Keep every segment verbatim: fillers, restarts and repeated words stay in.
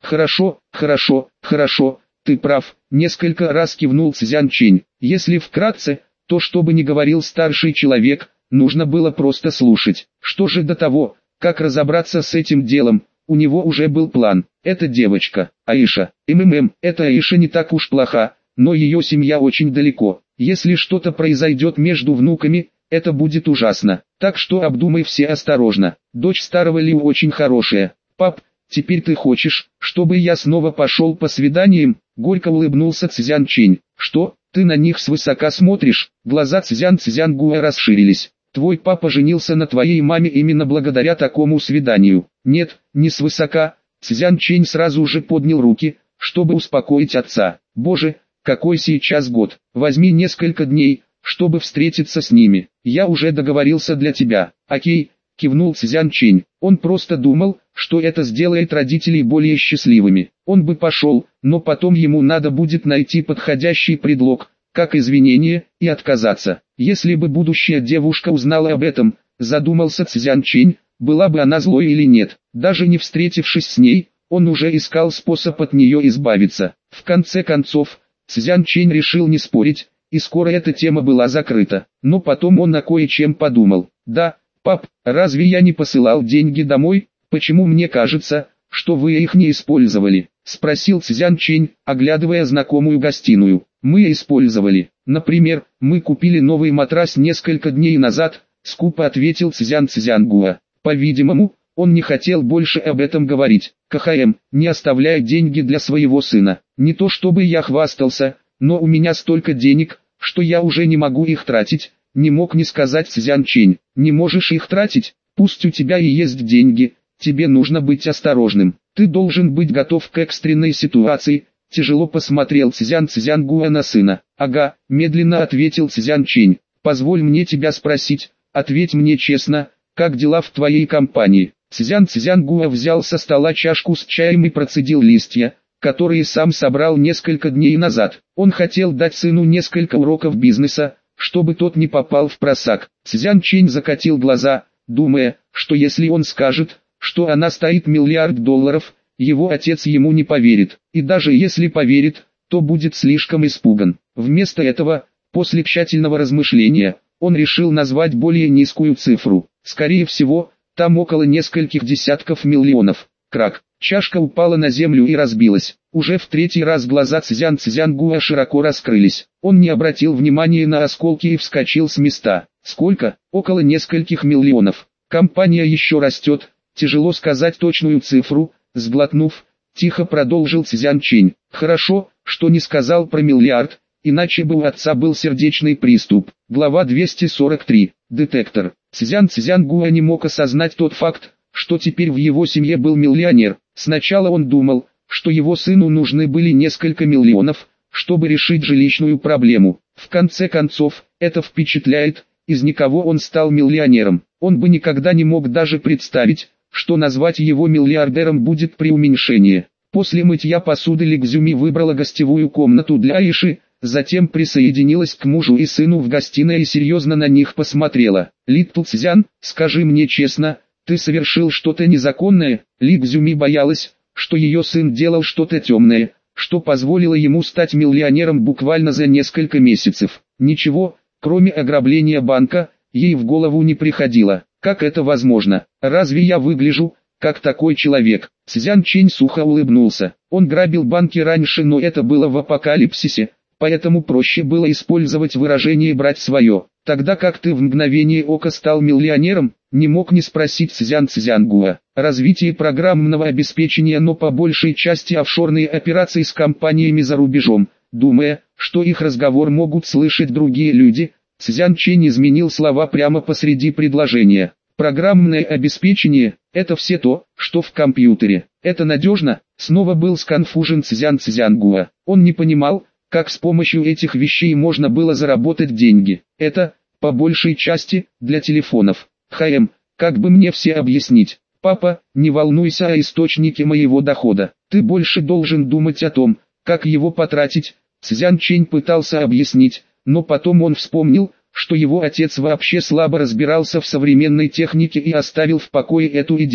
Хорошо, хорошо, хорошо, ты прав, несколько раз кивнул Цзян Чинь. Если вкратце, то что бы ни говорил старший человек, нужно было просто слушать. Что же до того, как разобраться с этим делом, у него уже был план. Эта девочка, Аиша, МММ, эта Аиша не так уж плоха, но ее семья очень далеко. Если что-то произойдет между внуками, это будет ужасно. Так что обдумай все осторожно. Дочь старого Лиу очень хорошая. Пап, теперь ты хочешь, чтобы я снова пошел по свиданиям? Горько улыбнулся Цзян Чинь. Что, ты на них свысока смотришь? Глаза Цзян Цзянгуа расширились. Твой папа женился на твоей маме именно благодаря такому свиданию. Нет, не свысока. Цзян Чинь сразу же поднял руки, чтобы успокоить отца. Боже, какой сейчас год. Возьми несколько дней, чтобы встретиться с ними. Я уже договорился для тебя. Окей, кивнул Цзян Чинь. Он просто думал, что это сделает родителей более счастливыми. Он бы пошел, но потом ему надо будет найти подходящий предлог, как извинение, и отказаться. Если бы будущая девушка узнала об этом, задумался Цзян Чинь, была бы она злой или нет. Даже не встретившись с ней, он уже искал способ от нее избавиться. В конце концов, Цзян Чинь решил не спорить, и скоро эта тема была закрыта. Но потом он о кое-чем подумал. Да, пап, разве я не посылал деньги домой? Почему мне кажется, что вы их не использовали? Спросил Цзян Чинь, оглядывая знакомую гостиную. Мы использовали. Например, мы купили новый матрас несколько дней назад, скупо ответил Цзян Цзянгуа. По-видимому, он не хотел больше об этом говорить. КХМ, не оставляя деньги для своего сына. Не то чтобы я хвастался, но у меня столько денег, что я уже не могу их тратить. Не мог не сказать Цзян Чинь. Не можешь их тратить? Пусть у тебя и есть деньги, тебе нужно быть осторожным. Ты должен быть готов к экстренной ситуации. Тяжело посмотрел Цзян Цзянгуа на сына. Ага, медленно ответил Цзян Чинь. Позволь мне тебя спросить, ответь мне честно, как дела в твоей компании? Цзян Цзянгуа взял со стола чашку с чаем и процедил листья, которые сам собрал несколько дней назад. Он хотел дать сыну несколько уроков бизнеса, чтобы тот не попал в просак. Цзян Чинь закатил глаза, думая, что если он скажет, что она стоит миллиард долларов, его отец ему не поверит. И даже если поверит, то будет слишком испуган. Вместо этого, после тщательного размышления, он решил назвать более низкую цифру. Скорее всего, там около нескольких десятков миллионов. Крак. Чашка упала на землю и разбилась. Уже в третий раз глаза Цзян Цзянгуа широко раскрылись. Он не обратил внимания на осколки и вскочил с места. Сколько? Около нескольких миллионов. Компания еще растет. Тяжело сказать точную цифру. Сглотнув, тихо продолжил Цзян Чинь. Хорошо, что не сказал про миллиард, иначе бы у отца был сердечный приступ. Глава двести сорок три. Детектор. Цзян Цзянгуа не мог осознать тот факт, что теперь в его семье был миллионер. Сначала он думал, что его сыну нужны были несколько миллионов, чтобы решить жилищную проблему. В конце концов, это впечатляет, из никого он стал миллионером. Он бы никогда не мог даже представить, что назвать его миллиардером будет преуменьшение. После мытья посуды Ли Цзюми выбрала гостевую комнату для Аиши, затем присоединилась к мужу и сыну в гостиной и серьезно на них посмотрела. «Литл Цзян, скажи мне честно, ты совершил что-то незаконное?» Ли Цзюми боялась, что ее сын делал что-то темное, что позволило ему стать миллионером буквально за несколько месяцев. Ничего, кроме ограбления банка, ей в голову не приходило. Как это возможно? Разве я выгляжу, как такой человек? Цзян Чинь сухо улыбнулся. Он грабил банки раньше, но это было в апокалипсисе, поэтому проще было использовать выражение «брать свое». Тогда как ты в мгновение ока стал миллионером, не мог не спросить Цзян Цзянгуа. Развитие программного обеспечения, но по большей части офшорные операции с компаниями за рубежом. Думая, что их разговор могут слышать другие люди, Цзян Чинь изменил слова прямо посреди предложения. Программное обеспечение – это все то, что в компьютере. Это надежно? Снова был сконфужен Цзян Цзянгуа. Он не понимал, как с помощью этих вещей можно было заработать деньги. Это, по большей части, для телефонов. ХМ, как бы мне все объяснить? Папа, не волнуйся о источнике моего дохода. Ты больше должен думать о том, как его потратить. Цзян Чинь пытался объяснить, но потом он вспомнил, что его отец вообще слабо разбирался в современной технике и оставил в покое эту идею.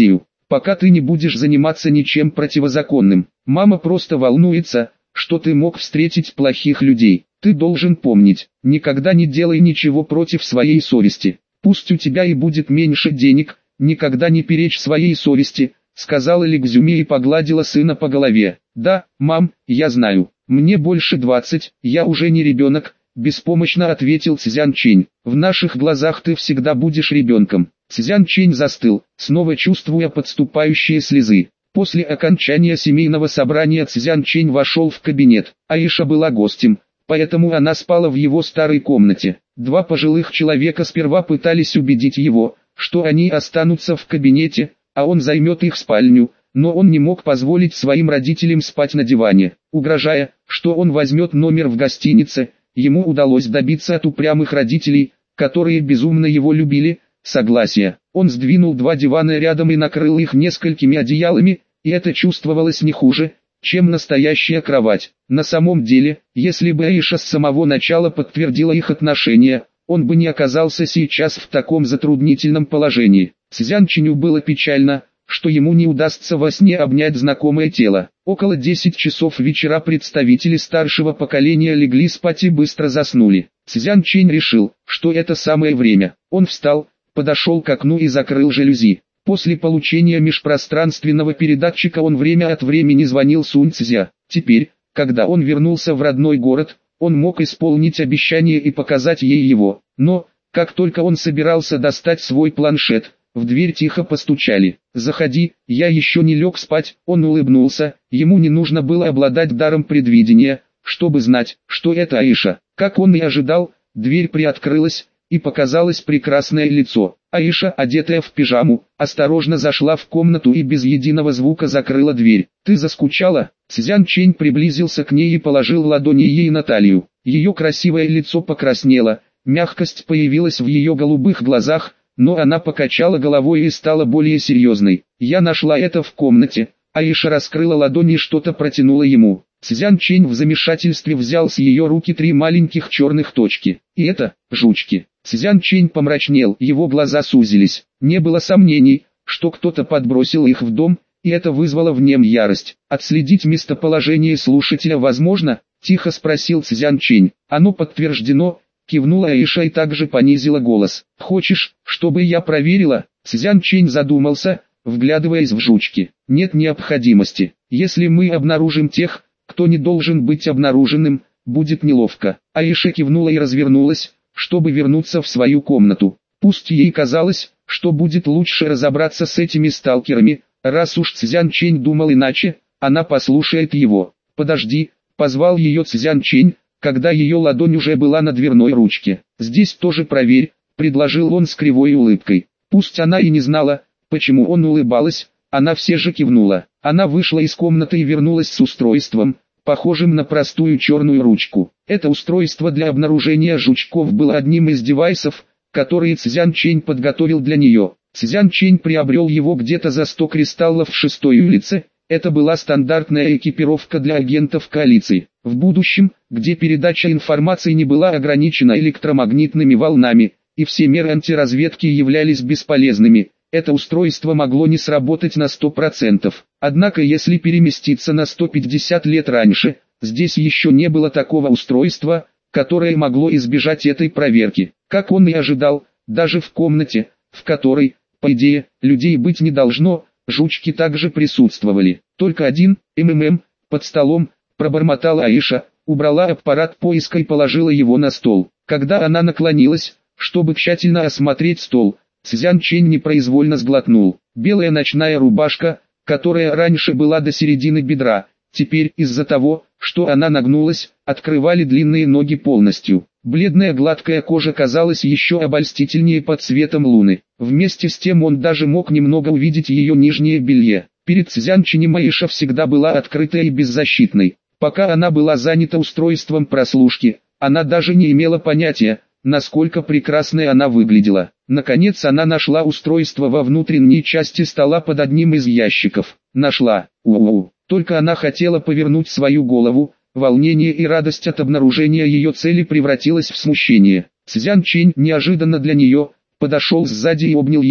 пока ты не будешь заниматься ничем противозаконным. Мама просто волнуется, что ты мог встретить плохих людей. Ты должен помнить, никогда не делай ничего против своей совести. Пусть у тебя и будет меньше денег, никогда не перечь своей совести, сказала Лигзюми и погладила сына по голове. Да, мам, я знаю, мне больше двадцати, я уже не ребенок, беспомощно ответил Цзян Чэнь. В наших глазах ты всегда будешь ребенком. Цзян Чэнь застыл, снова чувствуя подступающие слезы. После окончания семейного собрания Цзян Чэнь вошел в кабинет. Аиша была гостем, поэтому она спала в его старой комнате. Два пожилых человека сперва пытались убедить его, что они останутся в кабинете, а он займет их спальню, но он не мог позволить своим родителям спать на диване. Угрожая, что он возьмет номер в гостинице, ему удалось добиться от упрямых родителей, которые безумно его любили, согласия. Он сдвинул два дивана рядом и накрыл их несколькими одеялами, и это чувствовалось не хуже, чем настоящая кровать. На самом деле, если бы Аиша с самого начала подтвердила их отношения, он бы не оказался сейчас в таком затруднительном положении. Цзян Чэню было печально, что ему не удастся во сне обнять знакомое тело. Около десяти часов вечера представители старшего поколения легли спать и быстро заснули. Цзян Чэнь решил, что это самое время. Он встал, подошел к окну и закрыл жалюзи. После получения межпространственного передатчика он время от времени звонил Сунь Цзя. Теперь, когда он вернулся в родной город, он мог исполнить обещание и показать ей его. Но, как только он собирался достать свой планшет, в дверь тихо постучали. «Заходи, я еще не лег спать», он улыбнулся, ему не нужно было обладать даром предвидения, чтобы знать, что это Аиша. Как он и ожидал, дверь приоткрылась, и показалось прекрасное лицо. Аиша, одетая в пижаму, осторожно зашла в комнату и без единого звука закрыла дверь. «Ты заскучала?» Цзян Чэнь приблизился к ней и положил ладони ей на талию. Ее красивое лицо покраснело, мягкость появилась в ее голубых глазах, но она покачала головой и стала более серьезной. «Я нашла это в комнате». Аиша раскрыла ладони и что-то протянула ему. Цзян Чэнь в замешательстве взял с ее руки три маленьких черных точки. «И это, жучки». Цзян Чэнь помрачнел, его глаза сузились. Не было сомнений, что кто-то подбросил их в дом, и это вызвало в нем ярость. «Отследить местоположение слушателя возможно?» – тихо спросил Цзян Чэнь. «Оно подтверждено», – кивнула Аиша и также понизила голос. «Хочешь, чтобы я проверила?» Цзян Чэнь задумался, вглядываясь в жучки. «Нет необходимости. Если мы обнаружим тех, кто не должен быть обнаруженным, будет неловко». Аиша кивнула и развернулась, чтобы вернуться в свою комнату. Пусть ей казалось, что будет лучше разобраться с этими сталкерами, раз уж Цзян Чэнь думал иначе, она послушает его. «Подожди», — позвал ее Цзян Чэнь, когда ее ладонь уже была на дверной ручке. «Здесь тоже проверь», — предложил он с кривой улыбкой. Пусть она и не знала, почему он улыбалась, она все же кивнула. Она вышла из комнаты и вернулась с устройством, похожим на простую черную ручку. Это устройство для обнаружения жучков было одним из девайсов, которые Цзян Чэнь подготовил для нее. Цзян Чэнь приобрел его где-то за сто кристаллов в шестой улице. Это была стандартная экипировка для агентов коалиции. В будущем, где передача информации не была ограничена электромагнитными волнами, и все меры антиразведки являлись бесполезными, это устройство могло не сработать на сто процентов. Однако если переместиться на сто пятьдесят лет раньше, здесь еще не было такого устройства, которое могло избежать этой проверки. Как он и ожидал, даже в комнате, в которой, по идее, людей быть не должно, жучки также присутствовали. Только один, МММ, под столом, пробормотала Аиша, убрала аппарат поиска и положила его на стол. Когда она наклонилась, чтобы тщательно осмотреть стол, Цзян Чэнь непроизвольно сглотнул. Белая ночная рубашка, которая раньше была до середины бедра, теперь из-за того, что она нагнулась, открывали длинные ноги полностью. Бледная гладкая кожа казалась еще обольстительнее под светом луны. Вместе с тем он даже мог немного увидеть ее нижнее белье. Перед Цзян Чэнем Аиша всегда была открытой и беззащитной. Пока она была занята устройством прослушки, она даже не имела понятия, насколько прекрасной она выглядела. Наконец она нашла устройство во внутренней части стола под одним из ящиков. Нашла. У-у-у. Только она хотела повернуть свою голову, волнение и радость от обнаружения ее цели превратилось в смущение. Цзян Чэнь неожиданно для нее подошел сзади и обнял ее.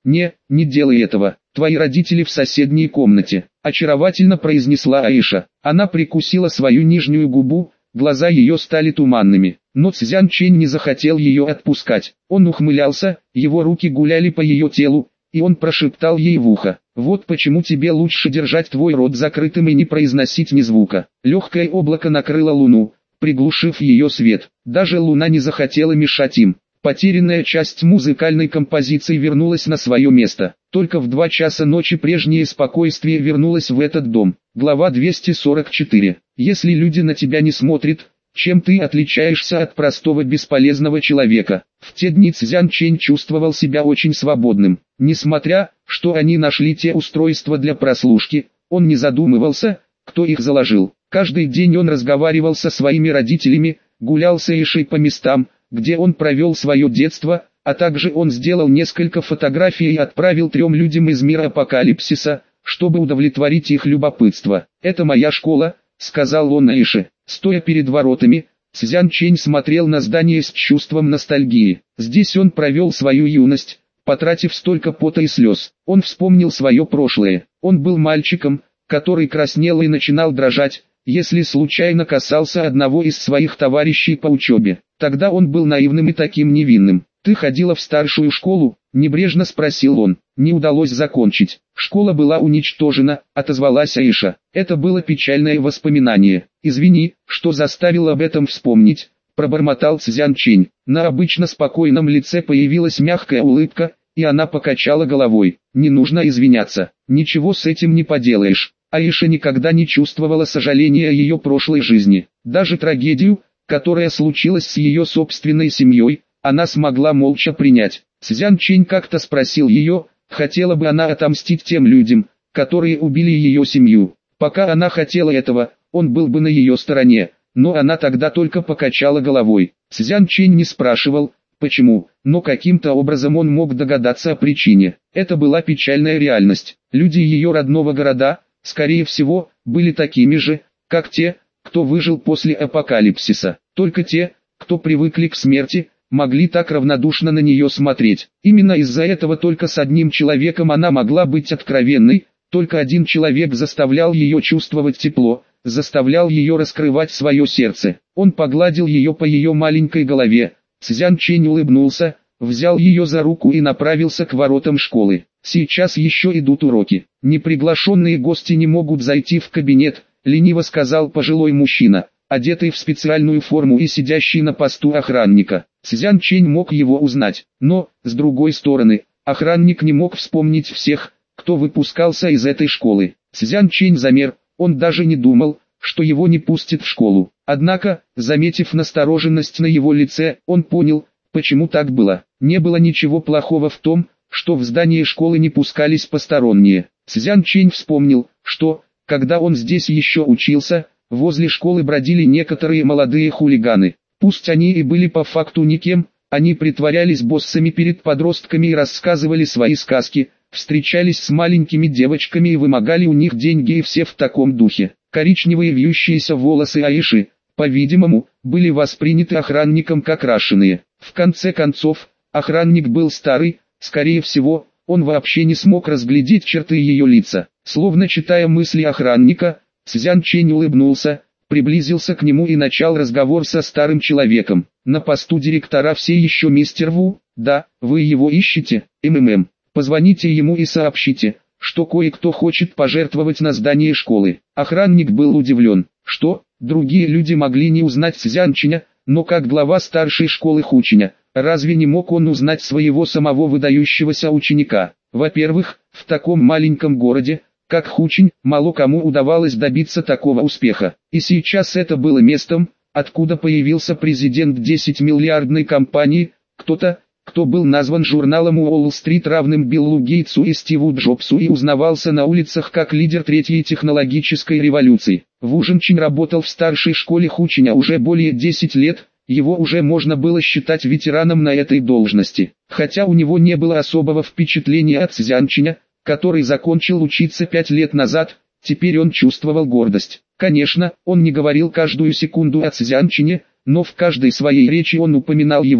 «Не, не делай этого, твои родители в соседней комнате», – очаровательно произнесла Аиша. Она прикусила свою нижнюю губу, глаза ее стали туманными, но Цзян Чэнь не захотел ее отпускать. Он ухмылялся, его руки гуляли по ее телу, и он прошептал ей в ухо: «Вот почему тебе лучше держать твой рот закрытым и не произносить ни звука». Легкое облако накрыло луну, приглушив ее свет. Даже луна не захотела мешать им. Потерянная часть музыкальной композиции вернулась на свое место. Только в два часа ночи прежнее спокойствие вернулось в этот дом. Глава двести сорок четыре. Если люди на тебя не смотрят, чем ты отличаешься от простого бесполезного человека? В те дни Цзян Чэнь чувствовал себя очень свободным. Несмотря, что они нашли те устройства для прослушки, он не задумывался, кто их заложил. Каждый день он разговаривал со своими родителями, гулял с Аишей по местам, где он провел свое детство, а также он сделал несколько фотографий и отправил трем людям из мира апокалипсиса, чтобы удовлетворить их любопытство. «Это моя школа», — сказал он Аише. Стоя перед воротами, Цзян Чэнь смотрел на здание с чувством ностальгии. Здесь он провел свою юность, потратив столько пота и слез. Он вспомнил свое прошлое. Он был мальчиком, который краснел и начинал дрожать, если случайно касался одного из своих товарищей по учебе. Тогда он был наивным и таким невинным. «Ты ходила в старшую школу?» – небрежно спросил он. «Не удалось закончить. Школа была уничтожена», – отозвалась Аиша. Это было печальное воспоминание. «Извини, что заставил об этом вспомнить», – пробормотал Цзян Чэнь. На обычно спокойном лице появилась мягкая улыбка, и она покачала головой. «Не нужно извиняться, ничего с этим не поделаешь». Аиша никогда не чувствовала сожаления о ее прошлой жизни. Даже трагедию, которая случилась с ее собственной семьей, она смогла молча принять. Цзян Чэнь как-то спросил ее, хотела бы она отомстить тем людям, которые убили ее семью. Пока она хотела этого, он был бы на ее стороне, но она тогда только покачала головой. Цзян Чэнь не спрашивал, почему, но каким-то образом он мог догадаться о причине. Это была печальная реальность. Люди ее родного города, скорее всего, были такими же, как те, кто выжил после апокалипсиса. Только те, кто привыкли к смерти, могли так равнодушно на нее смотреть. Именно из-за этого только с одним человеком она могла быть откровенной, только один человек заставлял ее чувствовать тепло, заставлял ее раскрывать свое сердце. Он погладил ее по ее маленькой голове. Цзян Чэнь улыбнулся, взял ее за руку и направился к воротам школы. «Сейчас еще идут уроки. Неприглашенные гости не могут зайти в кабинет», — лениво сказал пожилой мужчина, одетый в специальную форму и сидящий на посту охранника. Цзян Чэнь мог его узнать, но, с другой стороны, охранник не мог вспомнить всех, кто выпускался из этой школы. Цзян Чэнь замер, он даже не думал, что его не пустят в школу. Однако, заметив настороженность на его лице, он понял, почему так было. Не было ничего плохого в том, что в здание школы не пускались посторонние. Цзян Чэнь вспомнил, что, когда он здесь еще учился, возле школы бродили некоторые молодые хулиганы. Пусть они и были по факту никем, они притворялись боссами перед подростками и рассказывали свои сказки, встречались с маленькими девочками и вымогали у них деньги, и все в таком духе. Коричневые вьющиеся волосы Аиши, по-видимому, были восприняты охранником как крашеные. В конце концов, охранник был старый, скорее всего, он вообще не смог разглядеть черты ее лица. Словно читая мысли охранника, Цзян Чэнь улыбнулся, приблизился к нему и начал разговор со старым человеком. «На посту директора все еще мистер Ву?» «Да, вы его ищете?» «МММ. Позвоните ему и сообщите, что кое-кто хочет пожертвовать на здание школы». Охранник был удивлен, что другие люди могли не узнать Цзян Чэня, но как глава старшей школы Хучиня, разве не мог он узнать своего самого выдающегося ученика? Во-первых, в таком маленьком городе, как Хучинь, мало кому удавалось добиться такого успеха. И сейчас это было местом, откуда появился президент десятимиллиардной компании, кто-то, кто был назван журналом Уолл-стрит равным Биллу Гейтсу и Стиву Джобсу и узнавался на улицах как лидер третьей технологической революции. Ву Жэньчин работал в старшей школе Хучиня уже более десяти лет, его уже можно было считать ветераном на этой должности. Хотя у него не было особого впечатления от Цзян Чэня, который закончил учиться пять лет назад, теперь он чувствовал гордость. Конечно, он не говорил каждую секунду о Цзян Чэне, но в каждой своей речи он упоминал его,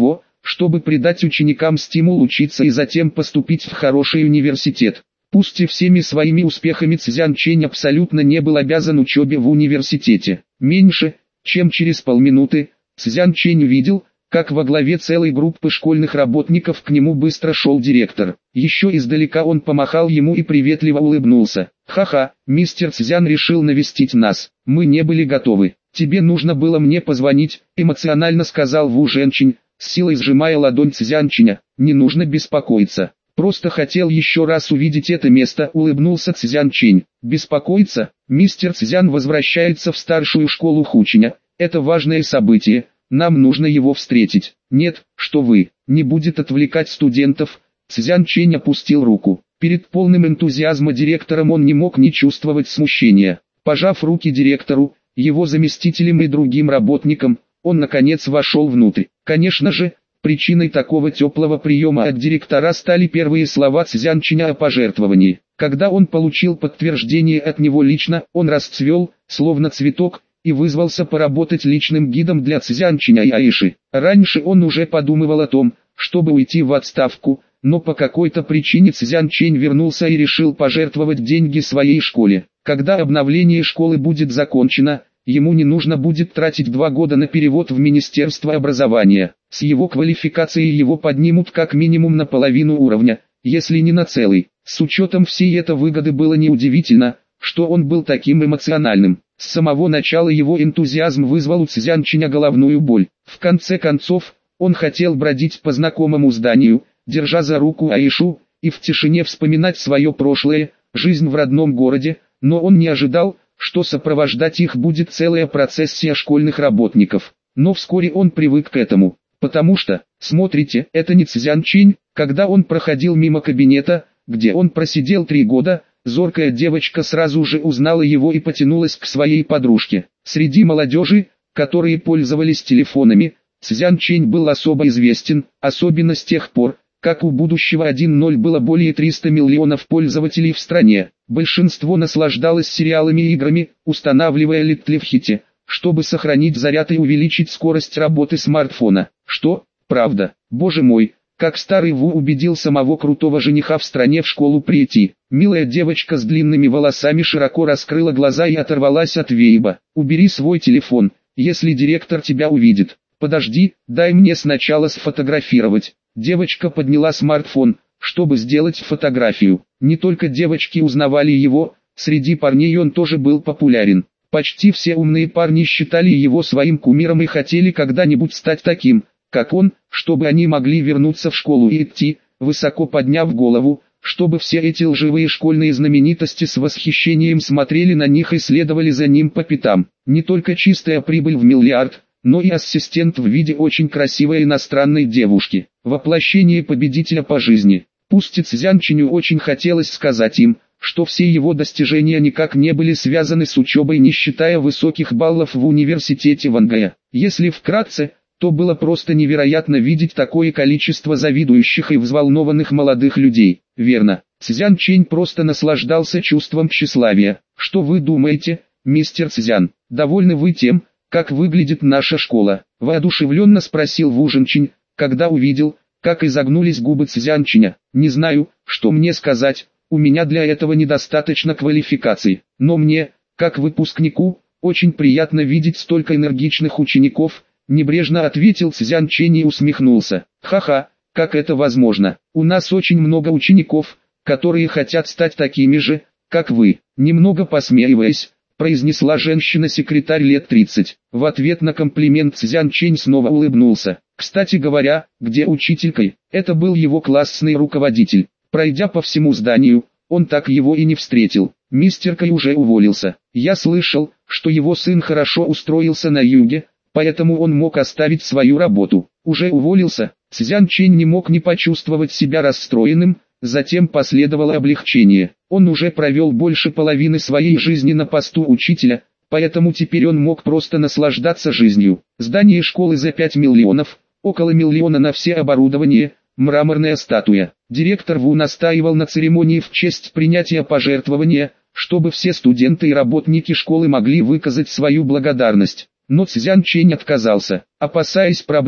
чтобы придать ученикам стимул учиться и затем поступить в хороший университет. Пусть и всеми своими успехами Цзян Чэнь абсолютно не был обязан учебе в университете. Меньше, чем через полминуты, Цзян Чэнь увидел, как во главе целой группы школьных работников к нему быстро шел директор. Еще издалека он помахал ему и приветливо улыбнулся. «Ха-ха, мистер Цзян решил навестить нас. Мы не были готовы. Тебе нужно было мне позвонить», — эмоционально сказал Ву Женчень, с силой сжимая ладонь Цзян Чэня. «Не нужно беспокоиться. Просто хотел еще раз увидеть это место», — улыбнулся Цзян Чэнь. «Беспокоиться? Мистер Цзян возвращается в старшую школу Хучиня. Это важное событие. Нам нужно его встретить». «Нет, что вы, не будет отвлекать студентов». Цзян Чэнь опустил руку. Перед полным энтузиазма директором он не мог не чувствовать смущения. Пожав руки директору, его заместителям и другим работникам, он наконец вошел внутрь. Конечно же, причиной такого теплого приема от директора стали первые слова Цзян Чэня о пожертвовании. Когда он получил подтверждение от него лично, он расцвел, словно цветок, и вызвался поработать личным гидом для Цзян Чэня и Аиши. Раньше он уже подумывал о том, чтобы уйти в отставку, но по какой-то причине Цзян Чэнь вернулся и решил пожертвовать деньги своей школе. Когда обновление школы будет закончено, ему не нужно будет тратить два года на перевод в Министерство образования. С его квалификацией его поднимут как минимум на половину уровня, если не на целый. С учетом всей этой выгоды было неудивительно, что он был таким эмоциональным. С самого начала его энтузиазм вызвал у Цзян Чэня головную боль. В конце концов, он хотел бродить по знакомому зданию, держа за руку Аишу, и в тишине вспоминать свое прошлое, жизнь в родном городе, но он не ожидал, что сопровождать их будет целая процессия школьных работников. Но вскоре он привык к этому, потому что, смотрите, это не Цзян Чэнь. Когда он проходил мимо кабинета, где он просидел три года, зоркая девочка сразу же узнала его и потянулась к своей подружке. Среди молодежи, которые пользовались телефонами, Цзян Чэнь был особо известен, особенно с тех пор, как у будущего один ноль было более триста миллионов пользователей в стране. Большинство наслаждалось сериалами и играми, устанавливая Little в хите, чтобы сохранить заряд и увеличить скорость работы смартфона. Что? Правда? Боже мой, как старый Ву убедил самого крутого жениха в стране в школу прийти. Милая девочка с длинными волосами широко раскрыла глаза и оторвалась от Вейба. «Убери свой телефон, если директор тебя увидит». «Подожди, дай мне сначала сфотографировать». Девочка подняла смартфон, чтобы сделать фотографию. Не только девочки узнавали его, среди парней он тоже был популярен. Почти все умные парни считали его своим кумиром и хотели когда-нибудь стать таким, как он, чтобы они могли вернуться в школу и идти, высоко подняв голову, чтобы все эти лживые школьные знаменитости с восхищением смотрели на них и следовали за ним по пятам. Не только чистая прибыль в миллиард, но и ассистент в виде очень красивой иностранной девушки. Воплощение победителя по жизни. Пусть и Цзян Чэню очень хотелось сказать им, что все его достижения никак не были связаны с учебой, не считая высоких баллов в университете Вангая. Если вкратце, то было просто невероятно видеть такое количество завидующих и взволнованных молодых людей. Верно, Цзян Чэнь просто наслаждался чувством тщеславия. Что вы думаете, мистер Цзян, довольны вы тем, как выглядит наша школа? Воодушевленно спросил Ву Женчень, когда увидел, как изогнулись губы Цзян Чэня. Не знаю, что мне сказать, у меня для этого недостаточно квалификаций, но мне, как выпускнику, очень приятно видеть столько энергичных учеников, небрежно ответил Цзян Чэнь и усмехнулся. Ха-ха, как это возможно? У нас очень много учеников, которые хотят стать такими же, как вы. Немного посмеиваясь, произнесла женщина-секретарь лет тридцать. В ответ на комплимент Цзян Чэнь снова улыбнулся. Кстати говоря, где учителькой? Это был его классный руководитель. Пройдя по всему зданию, он так его и не встретил. Мистер Кай уже уволился. Я слышал, что его сын хорошо устроился на юге, поэтому он мог оставить свою работу. Уже уволился? Цзян Чэнь не мог не почувствовать себя расстроенным, затем последовало облегчение. Он уже провел больше половины своей жизни на посту учителя, поэтому теперь он мог просто наслаждаться жизнью. Здание школы за пять миллионов, около миллиона на все оборудование, мраморная статуя. Директор Ву настаивал на церемонии в честь принятия пожертвования, чтобы все студенты и работники школы могли выказать свою благодарность. Но Цзян Чэнь отказался. Опасаясь проблем,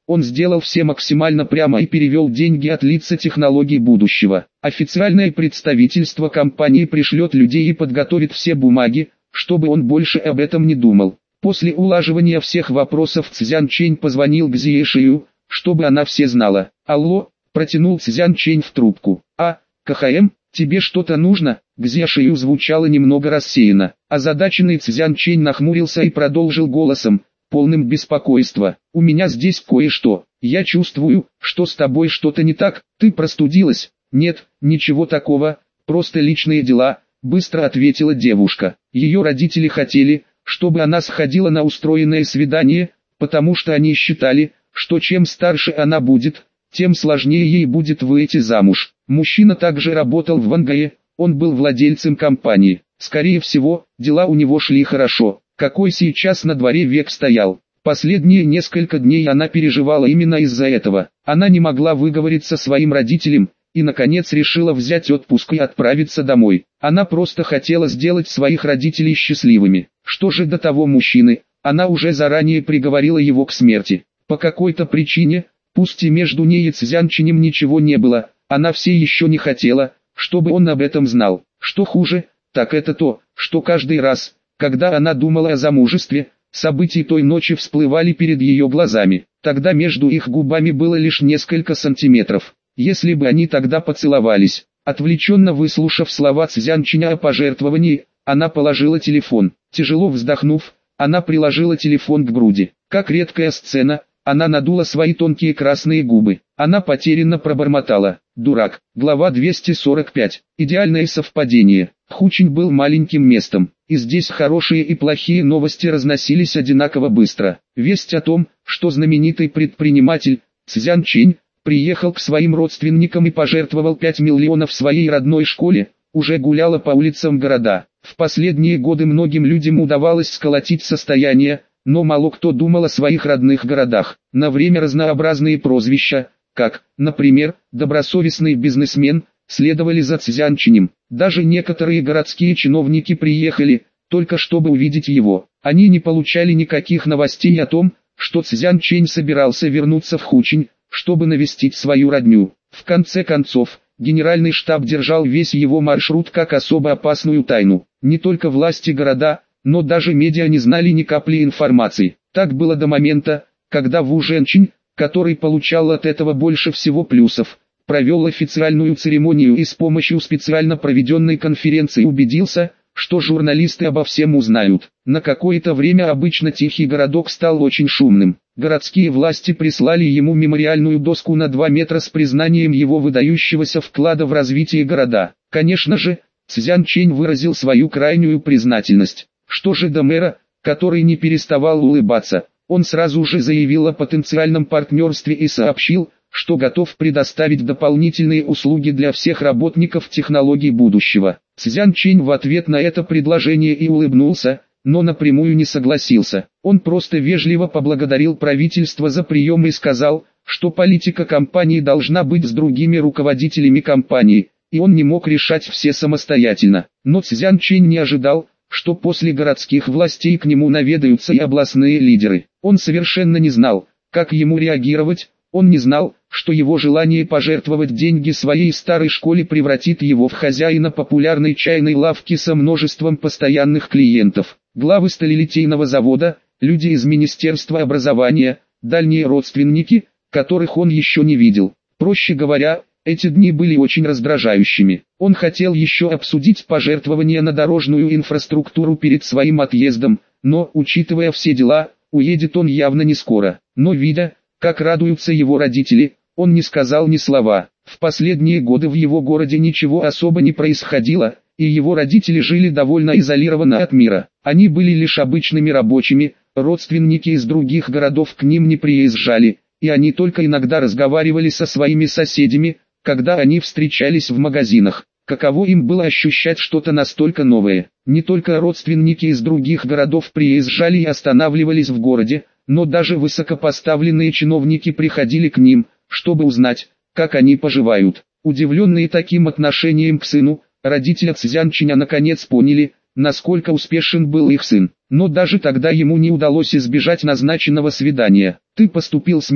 Он сделал все максимально прямо и перевел деньги от лица технологий будущего. Официальное представительство компании пришлет людей и подготовит все бумаги, чтобы он больше об этом не думал. После улаживания всех вопросов Цзян Чэнь позвонил Гзие Шию, чтобы она все знала. «Алло», протянул Цзян Чэнь в трубку. «А, КХМ, тебе что-то нужно?» Гзие Шию звучало немного рассеянно. Озадаченный Цзян Чэнь нахмурился и продолжил голосом, полным беспокойства. «У меня здесь кое-что. Я чувствую, что с тобой что-то не так. Ты простудилась?» «Нет, ничего такого, просто личные дела», — быстро ответила девушка. Ее родители хотели, чтобы она сходила на устроенное свидание, потому что они считали, что чем старше она будет, тем сложнее ей будет выйти замуж. Мужчина также работал в Вангае, он был владельцем компании. Скорее всего, дела у него шли хорошо. Какой сейчас на дворе век стоял. Последние несколько дней она переживала именно из-за этого. Она не могла выговориться своим родителям, и наконец решила взять отпуск и отправиться домой. Она просто хотела сделать своих родителей счастливыми. Что же до того мужчины, она уже заранее приговорила его к смерти. По какой-то причине, пусть и между ней и Цзян Чэнем ничего не было, она все еще не хотела, чтобы он об этом знал. Что хуже, так это то, что каждый раз, когда она думала о замужестве, события той ночи всплывали перед ее глазами. Тогда между их губами было лишь несколько сантиметров. Если бы они тогда поцеловались. Отвлеченно выслушав слова Цзян Чэня о пожертвовании, она положила телефон. Тяжело вздохнув, она приложила телефон к груди. Как редкая сцена, она надула свои тонкие красные губы. Она потерянно пробормотала: «Дурак». Глава двести сорок пять. Идеальное совпадение. Хучинь был маленьким местом, и здесь хорошие и плохие новости разносились одинаково быстро. Весть о том, что знаменитый предприниматель Цзян Чэнь приехал к своим родственникам и пожертвовал пять миллионов своей родной школе, уже гуляла по улицам города. В последние годы многим людям удавалось сколотить состояние, но мало кто думал о своих родных городах. На время разнообразные прозвища, как, например, «добросовестный бизнесмен», следовали за Цзян Чэнем. Даже некоторые городские чиновники приехали, только чтобы увидеть его. Они не получали никаких новостей о том, что Цзян Чэнь собирался вернуться в Хучинь, чтобы навестить свою родню. В конце концов, генеральный штаб держал весь его маршрут как особо опасную тайну. Не только власти города, но даже медиа не знали ни капли информации. Так было до момента, когда Ву Жэнчинь, который получал от этого больше всего плюсов, провел официальную церемонию и с помощью специально проведенной конференции убедился, что журналисты обо всем узнают. На какое-то время обычно тихий городок стал очень шумным. Городские власти прислали ему мемориальную доску на два метра с признанием его выдающегося вклада в развитие города. Конечно же, Цзян Чэнь выразил свою крайнюю признательность. Что же до мэра, который не переставал улыбаться, он сразу же заявил о потенциальном партнерстве и сообщил, что готов предоставить дополнительные услуги для всех работников технологий будущего. Цзян Чэнь в ответ на это предложение и улыбнулся, но напрямую не согласился. Он просто вежливо поблагодарил правительство за прием и сказал, что политика компании должна быть с другими руководителями компании, и он не мог решать все самостоятельно. Но Цзян Чэнь не ожидал, что после городских властей к нему наведаются и областные лидеры. Он совершенно не знал, как ему реагировать. Он не знал, что его желание пожертвовать деньги своей старой школе превратит его в хозяина популярной чайной лавки со множеством постоянных клиентов. Главы сталелитейного завода, люди из Министерства образования, дальние родственники, которых он еще не видел. Проще говоря, эти дни были очень раздражающими. Он хотел еще обсудить пожертвования на дорожную инфраструктуру перед своим отъездом, но, учитывая все дела, уедет он явно не скоро. Но видя, как радуются его родители, он не сказал ни слова. В последние годы в его городе ничего особо не происходило, и его родители жили довольно изолированно от мира. Они были лишь обычными рабочими, родственники из других городов к ним не приезжали, и они только иногда разговаривали со своими соседями, когда они встречались в магазинах. Каково им было ощущать что-то настолько новое. Не только родственники из других городов приезжали и останавливались в городе, но даже высокопоставленные чиновники приходили к ним, чтобы узнать, как они поживают. Удивленные таким отношением к сыну, родители Цзян Чэня наконец поняли, насколько успешен был их сын. Но даже тогда ему не удалось избежать назначенного свидания. «Ты поступил смело,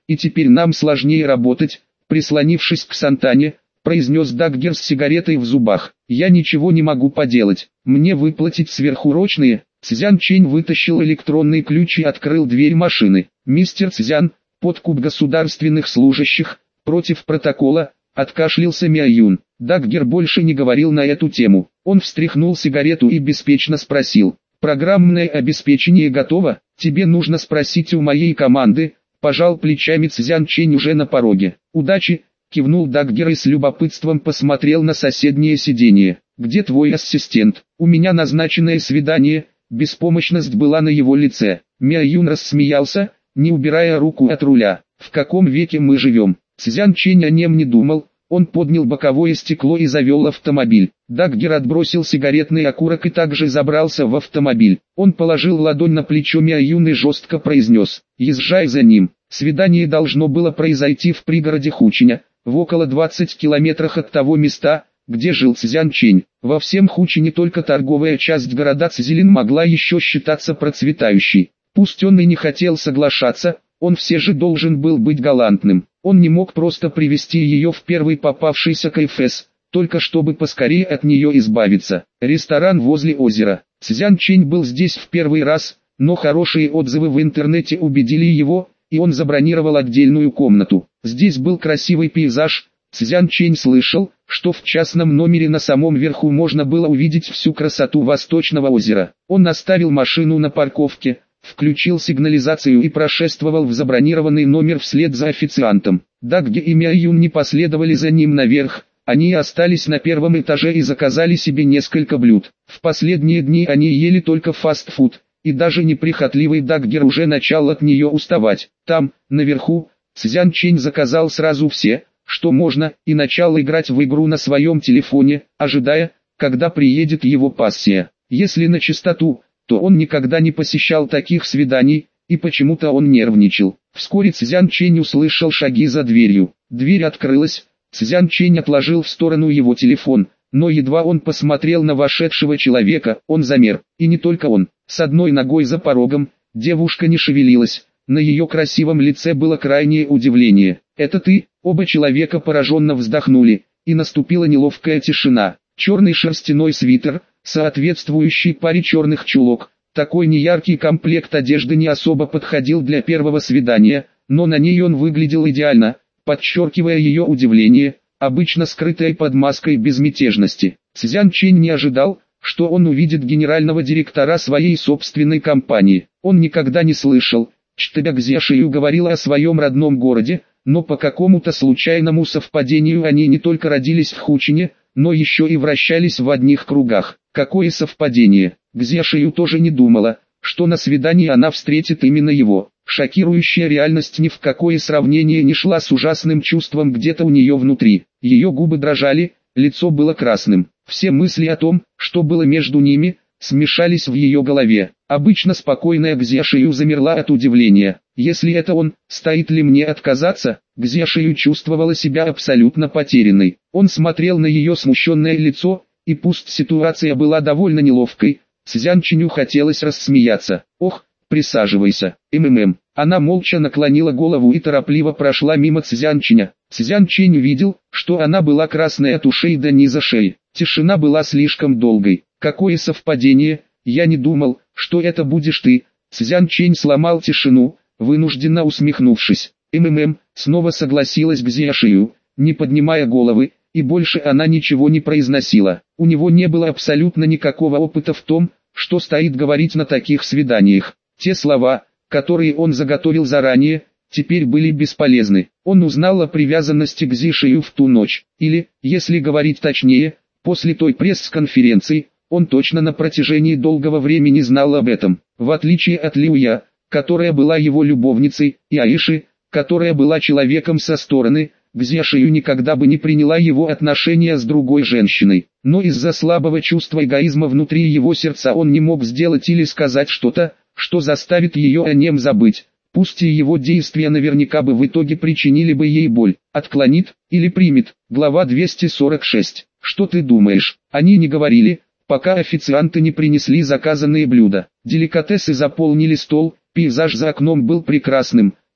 и теперь нам сложнее работать, прислонившись к Сантане, произнес Даггер с сигаретой в зубах. Я ничего не могу поделать, мне выплатить сверхурочные. Цзян Чэнь вытащил электронный ключ и открыл дверь машины. Мистер Цзян, подкуп государственных служащих, против протокола, откашлялся Мяо Юн. Даггер больше не говорил на эту тему. Он встряхнул сигарету и беспечно спросил: «Программное обеспечение готово? Тебе нужно спросить у моей команды», – пожал плечами Цзян Чэнь уже на пороге. «Удачи», – кивнул Даггер и с любопытством посмотрел на соседнее сиденье. «Где твой ассистент? У меня назначенное свидание». Беспомощность была на его лице. Мяо Юн рассмеялся, не убирая руку от руля. «В каком веке мы живем?» Цзян Чэнь о нем не думал. Он поднял боковое стекло и завел автомобиль. Даггер отбросил сигаретный окурок и также забрался в автомобиль. Он положил ладонь на плечо Мяо Юна и жестко произнес: «Езжай за ним». Свидание должно было произойти в пригороде Хучиня, в около двадцати километрах от того места, где жил Цзян Чэнь. Во всем Хучине только торговая часть города Цзилин могла еще считаться процветающей. Пусть он и не хотел соглашаться, он все же должен был быть галантным. Он не мог просто привести ее в первый попавшийся кафес, только чтобы поскорее от нее избавиться. Ресторан возле озера. Цзян Чэнь был здесь в первый раз, но хорошие отзывы в интернете убедили его, и он забронировал отдельную комнату. Здесь был красивый пейзаж. Цзян Чэнь слышал, что в частном номере на самом верху можно было увидеть всю красоту Восточного озера. Он оставил машину на парковке, включил сигнализацию и прошествовал в забронированный номер вслед за официантом. Дагге и Мяо Юн не последовали за ним наверх, они остались на первом этаже и заказали себе несколько блюд. В последние дни они ели только фастфуд, и даже неприхотливый Даггер уже начал от нее уставать. Там, наверху, Цзян Чэнь заказал сразу все, что можно, и начал играть в игру на своем телефоне, ожидая, когда приедет его пассия. Если на чистоту, то он никогда не посещал таких свиданий, и почему-то он нервничал. Вскоре Цзян Чэнь услышал шаги за дверью. Дверь открылась, Цзян Чэнь отложил в сторону его телефон, но едва он посмотрел на вошедшего человека, он замер. И не только он. С одной ногой за порогом, девушка не шевелилась, на ее красивом лице было крайнее удивление. «Это ты?» Оба человека пораженно вздохнули, и наступила неловкая тишина. Черный шерстяной свитер, соответствующий паре черных чулок. Такой неяркий комплект одежды не особо подходил для первого свидания, но на ней он выглядел идеально, подчеркивая ее удивление, обычно скрытое под маской безмятежности. Цзян Чэнь не ожидал, что он увидит генерального директора своей собственной компании. Он никогда не слышал, что Гзяшию говорила о своем родном городе, но по какому-то случайному совпадению они не только родились в Хучине, но еще и вращались в одних кругах. Какое совпадение! Гзяшию тоже не думала, что на свидании она встретит именно его. Шокирующая реальность ни в какое сравнение не шла с ужасным чувством где-то у нее внутри. Ее губы дрожали, лицо было красным. Все мысли о том, что было между ними, смешались в ее голове. Обычно спокойная Гзяшию замерла от удивления. Если это он, стоит ли мне отказаться? Гзяшию чувствовала себя абсолютно потерянной. Он смотрел на ее смущенное лицо, и пусть ситуация была довольно неловкой, Цзян Чэню хотелось рассмеяться. «Ох, присаживайся, МММ». Она молча наклонила голову и торопливо прошла мимо Цзян Чэня. Цзян Чэнь увидел, что она была красной от ушей до низа шеи. Тишина была слишком долгой. «Какое совпадение, я не думал, что это будешь ты». Цзян Чэнь сломал тишину, вынужденно усмехнувшись. МММ, снова согласилась Гзяшию, не поднимая головы, и больше она ничего не произносила. У него не было абсолютно никакого опыта в том, что стоит говорить на таких свиданиях. Те слова, которые он заготовил заранее, теперь были бесполезны. Он узнал о привязанности к Гзяшию в ту ночь, или, если говорить точнее, после той пресс-конференции, он точно на протяжении долгого времени знал об этом. В отличие от Лиуя, которая была его любовницей, и Аиши, которая была человеком со стороны, Гзяшию никогда бы не приняла его отношения с другой женщиной. Но из-за слабого чувства эгоизма внутри его сердца он не мог сделать или сказать что-то, что заставит ее о нем забыть. Пусть и его действия наверняка бы в итоге причинили бы ей боль. Отклонит или примет. Глава двести сорок шесть. Что ты думаешь? Они не говорили, пока официанты не принесли заказанные блюда. Деликатесы заполнили стол, пейзаж за окном был прекрасным,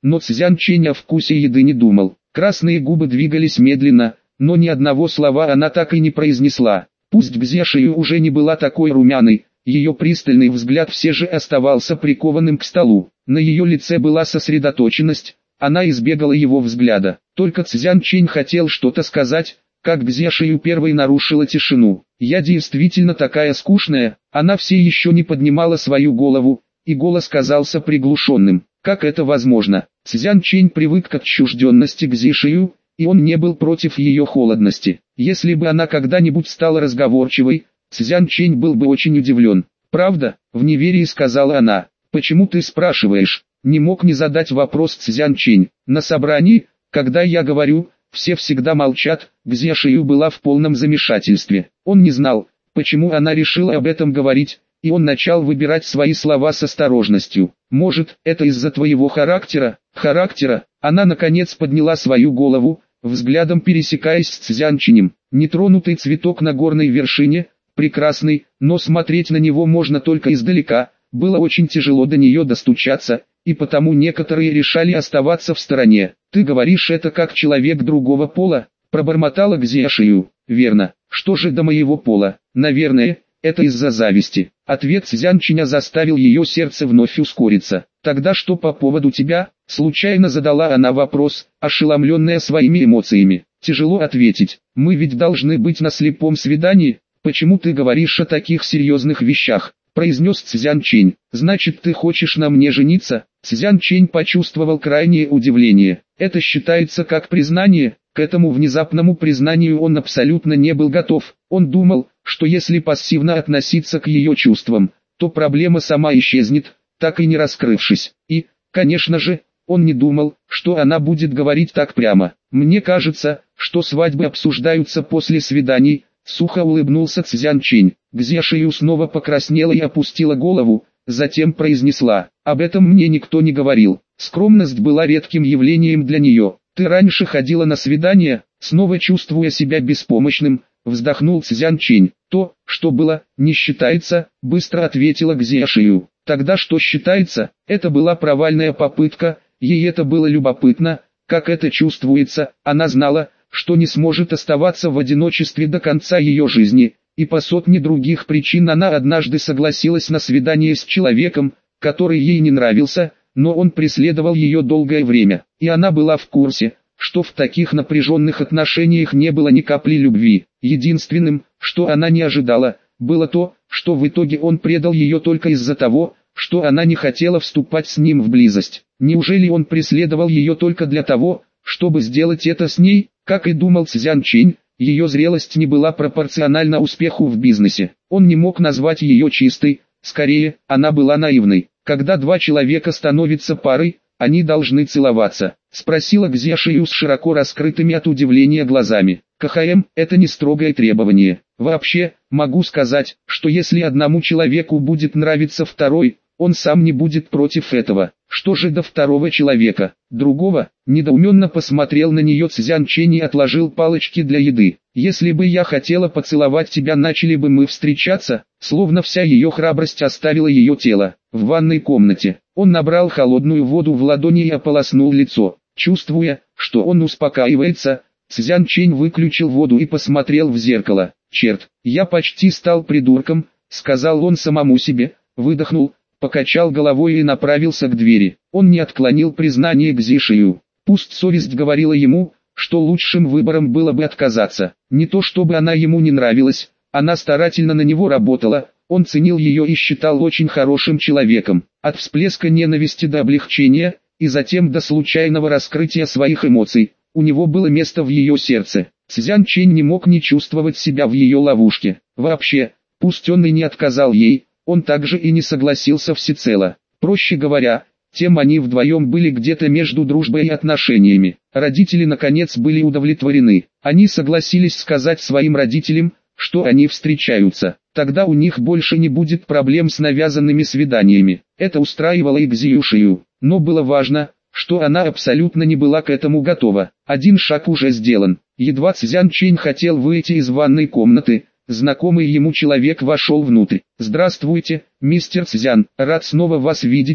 но Цзян Чэнь о вкусе еды не думал. Красные губы двигались медленно, но ни одного слова она так и не произнесла. Пусть Гзя Шию уже не была такой румяной, ее пристальный взгляд все же оставался прикованным к столу. На ее лице была сосредоточенность, она избегала его взгляда. Только Цзян Чэнь хотел что-то сказать, как Гзя Шию первой нарушила тишину. «Я действительно такая скучная», она все еще не поднимала свою голову, и голос казался приглушенным. Как это возможно? Цзян Чэнь привык к отчужденности Гзя Шию, и он не был против ее холодности. Если бы она когда-нибудь стала разговорчивой, Цзян Чэнь был бы очень удивлен. «Правда?» — в неверии сказала она. «Почему ты спрашиваешь?» Не мог не задать вопрос Цзян Чэнь. «На собрании, когда я говорю, все всегда молчат». Гзя Шию была в полном замешательстве. Он не знал, почему она решила об этом говорить, и он начал выбирать свои слова с осторожностью. «Может, это из-за твоего характера?» «Характера?» Она наконец подняла свою голову, взглядом пересекаясь с Цзян Чэнем. Нетронутый цветок на горной вершине, прекрасный, но смотреть на него можно только издалека. Было очень тяжело до нее достучаться, и потому некоторые решали оставаться в стороне. «Ты говоришь это как человек другого пола?» — пробормотала Гзя Шию. «Верно. Что же до моего пола? Наверное, это из-за зависти». Ответ Цзян Чэня заставил ее сердце вновь ускориться. «Тогда что по поводу тебя?» — случайно задала она вопрос, ошеломленная своими эмоциями. «Тяжело ответить. Мы ведь должны быть на слепом свидании. Почему ты говоришь о таких серьезных вещах?» — произнес Цзян Чэнь. «Значит, ты хочешь на мне жениться?» Цзян Чэнь почувствовал крайнее удивление. Это считается как признание? К этому внезапному признанию он абсолютно не был готов. Он думал, что если пассивно относиться к ее чувствам, то проблема сама исчезнет, так и не раскрывшись. И, конечно же, он не думал, что она будет говорить так прямо. «Мне кажется, что свадьбы обсуждаются после свиданий», — сухо улыбнулся Цзян Чэнь. Гзя Шию снова покраснела и опустила голову, затем произнесла: «Об этом мне никто не говорил». Скромность была редким явлением для нее. «Ты раньше ходила на свидания?» Снова чувствуя себя беспомощным, вздохнул Цзян Чэнь. «То, что было, не считается», — быстро ответила Гзя Шию. «Тогда что считается?» Это была провальная попытка, ей это было любопытно, как это чувствуется. Она знала, что не сможет оставаться в одиночестве до конца ее жизни, и по сотне других причин она однажды согласилась на свидание с человеком, который ей не нравился, но он преследовал ее долгое время, и она была в курсе, что в таких напряженных отношениях не было ни капли любви. Единственным, что она не ожидала, было то, что в итоге он предал ее только из-за того, что она не хотела вступать с ним в близость. Неужели он преследовал ее только для того, чтобы сделать это с ней? Как и думал Цзян Чэнь, ее зрелость не была пропорциональна успеху в бизнесе. Он не мог назвать ее чистой, скорее, она была наивной. Когда два человека становятся парой, они должны целоваться, спросила Гзя Шию с широко раскрытыми от удивления глазами. КХМ – это не строгое требование. Вообще, могу сказать, что если одному человеку будет нравиться второй, он сам не будет против этого. Что же до второго человека, другого? Недоуменно посмотрел на нее Цзян Чэнь и отложил палочки для еды. «Если бы я хотела поцеловать тебя, начали бы мы встречаться?» Словно вся ее храбрость оставила ее тело. В ванной комнате он набрал холодную воду в ладони и ополоснул лицо. Чувствуя, что он успокаивается, Цзян Чэнь выключил воду и посмотрел в зеркало. «Черт, я почти стал придурком», — сказал он самому себе, выдохнул, покачал головой и направился к двери. Он не отклонил признание Гзя Шию. Пусть совесть говорила ему, что лучшим выбором было бы отказаться. Не то чтобы она ему не нравилась, она старательно на него работала, он ценил ее и считал очень хорошим человеком. От всплеска ненависти до облегчения, и затем до случайного раскрытия своих эмоций, у него было место в ее сердце. Цзян Чэнь не мог не чувствовать себя в ее ловушке. Вообще, пусть он и не отказал ей, он также и не согласился всецело. Проще говоря, тем они вдвоем были где-то между дружбой и отношениями. Родители наконец были удовлетворены. Они согласились сказать своим родителям, что они встречаются. Тогда у них больше не будет проблем с навязанными свиданиями. Это устраивало и Гзю Шию. Но было важно, что она абсолютно не была к этому готова. Один шаг уже сделан. Едва Цзян Чэнь хотел выйти из ванной комнаты, знакомый ему человек вошел внутрь. «Здравствуйте, мистер Цзян, рад снова вас видеть»,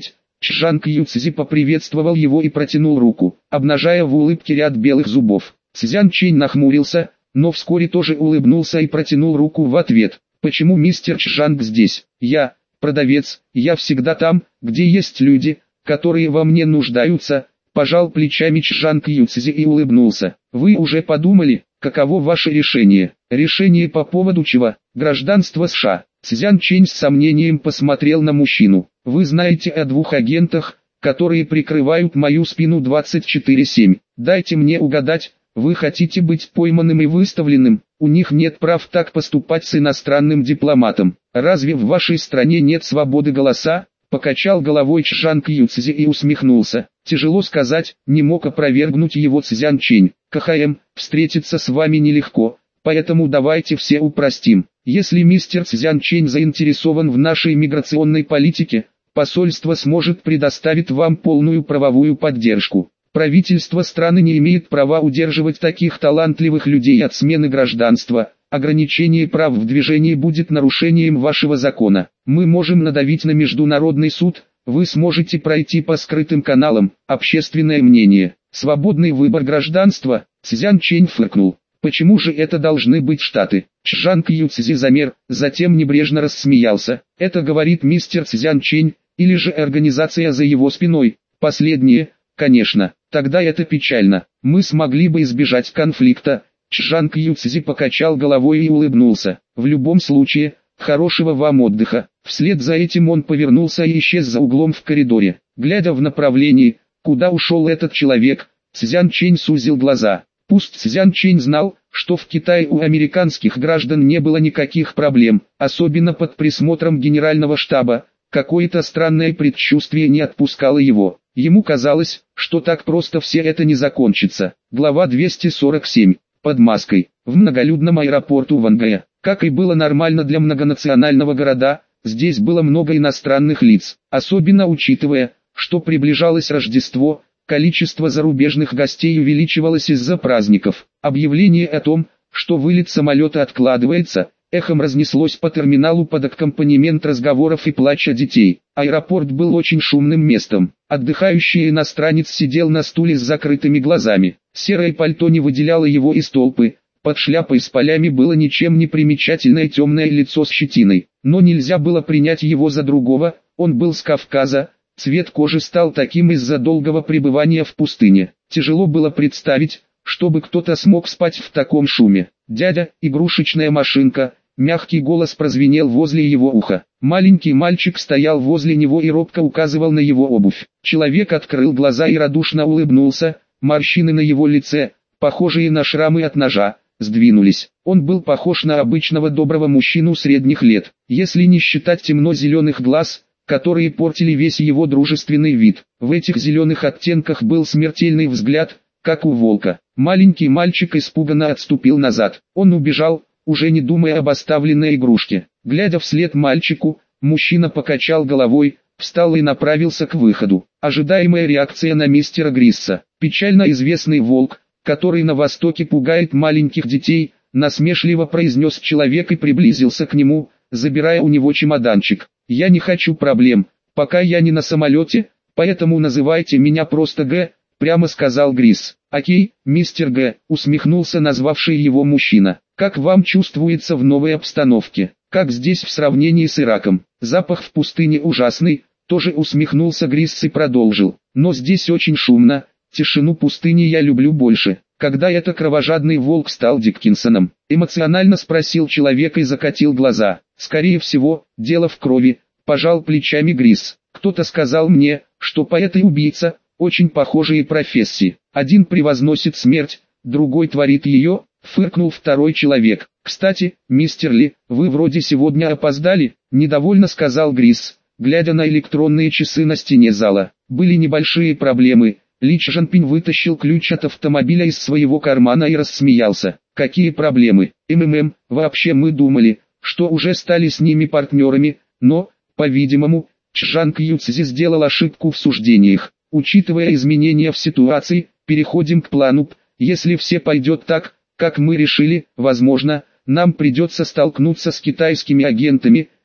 Чжанг Юцзи поприветствовал его и протянул руку, обнажая в улыбке ряд белых зубов. Цзян Чэнь нахмурился, но вскоре тоже улыбнулся и протянул руку в ответ. «Почему мистер Чжанг здесь? Я, продавец, я всегда там, где есть люди, которые во мне нуждаются», пожал плечами Чжанг Юцзи и улыбнулся. «Вы уже подумали, каково ваше решение?» «Решение по поводу чего?» «Гражданство США». Цзян Чэнь с сомнением посмотрел на мужчину. «Вы знаете о двух агентах, которые прикрывают мою спину двадцать четыре семь. Дайте мне угадать, вы хотите быть пойманным и выставленным? У них нет прав так поступать с иностранным дипломатом. Разве в вашей стране нет свободы голоса?» Покачал головой Чжанг Юцзи и усмехнулся. «Тяжело сказать», не мог опровергнуть его Цзян Чэнь. «КХМ, встретиться с вами нелегко, поэтому давайте все упростим. Если мистер Цзян Чэнь заинтересован в нашей миграционной политике, посольство сможет предоставить вам полную правовую поддержку. Правительство страны не имеет права удерживать таких талантливых людей от смены гражданства. Ограничение прав в движении будет нарушением вашего закона. Мы можем надавить на международный суд, вы сможете пройти по скрытым каналам. Общественное мнение. Свободный выбор гражданства». Цзян Чэнь фыркнул. «Почему же это должны быть Штаты?» Чжанг Юцзи замер, затем небрежно рассмеялся. «Это говорит мистер Цзян Чэнь, или же организация за его спиной?» «Последнее, конечно. Тогда это печально. Мы смогли бы избежать конфликта». Чжанг Юцзи покачал головой и улыбнулся. «В любом случае, хорошего вам отдыха». Вслед за этим он повернулся и исчез за углом в коридоре. Глядя в направлении, куда ушел этот человек, Цзян Чэнь сузил глаза. Пусть Цзян Чэнь знал, что в Китае у американских граждан не было никаких проблем, особенно под присмотром генерального штаба, какое-то странное предчувствие не отпускало его. Ему казалось, что так просто все это не закончится. Глава двести сорок семь. Под маской. В многолюдном аэропорту Вангая, как и было нормально для многонационального города, здесь было много иностранных лиц, особенно учитывая, что приближалось Рождество. Количество зарубежных гостей увеличивалось из-за праздников. Объявление о том, что вылет самолета откладывается, эхом разнеслось по терминалу под аккомпанемент разговоров и плача детей. Аэропорт был очень шумным местом. Отдыхающий иностранец сидел на стуле с закрытыми глазами. Серое пальто не выделяло его из толпы. Под шляпой с полями было ничем не примечательное темное лицо с щетиной. Но нельзя было принять его за другого, он был с Кавказа. Цвет кожи стал таким из-за долгого пребывания в пустыне. Тяжело было представить, чтобы кто-то смог спать в таком шуме. «Дядя, игрушечная машинка», мягкий голос прозвенел возле его уха. Маленький мальчик стоял возле него и робко указывал на его обувь. Человек открыл глаза и радушно улыбнулся, морщины на его лице, похожие на шрамы от ножа, сдвинулись. Он был похож на обычного доброго мужчину средних лет, если не считать темно-зеленых глаз, которые портили весь его дружественный вид. В этих зеленых оттенках был смертельный взгляд, как у волка. Маленький мальчик испуганно отступил назад. Он убежал, уже не думая об оставленной игрушке. Глядя вслед мальчику, мужчина покачал головой, встал и направился к выходу. Ожидаемая реакция на мистера Грисса. Печально известный волк, который на востоке пугает маленьких детей, насмешливо произнес человек и приблизился к нему, забирая у него чемоданчик. «Я не хочу проблем, пока я не на самолете, поэтому называйте меня просто Г», прямо сказал Грисс. «Окей, мистер Г», усмехнулся назвавший его мужчина. «Как вам чувствуется в новой обстановке? Как здесь в сравнении с Ираком? Запах в пустыне ужасный», тоже усмехнулся Грисс и продолжил. «Но здесь очень шумно, тишину пустыни я люблю больше». «Когда это кровожадный волк стал Диккенсоном?» эмоционально спросил человек и закатил глаза. «Скорее всего, дело в крови», пожал плечами Грисс. «Кто-то сказал мне, что поэт и убийца – очень похожие профессии. Один превозносит смерть, другой творит ее», фыркнул второй человек. «Кстати, мистер Ли, вы вроде сегодня опоздали», недовольно сказал Грисс, глядя на электронные часы на стене зала. «Были небольшие проблемы». Ли Чжанпинь вытащил ключ от автомобиля из своего кармана и рассмеялся. «Какие проблемы? МММ, вообще мы думали, что уже стали с ними партнерами, но, по-видимому, Чжанг Юцзи сделал ошибку в суждениях. Учитывая изменения в ситуации, переходим к плану. Если все пойдет так, как мы решили, возможно, нам придется столкнуться с китайскими агентами»,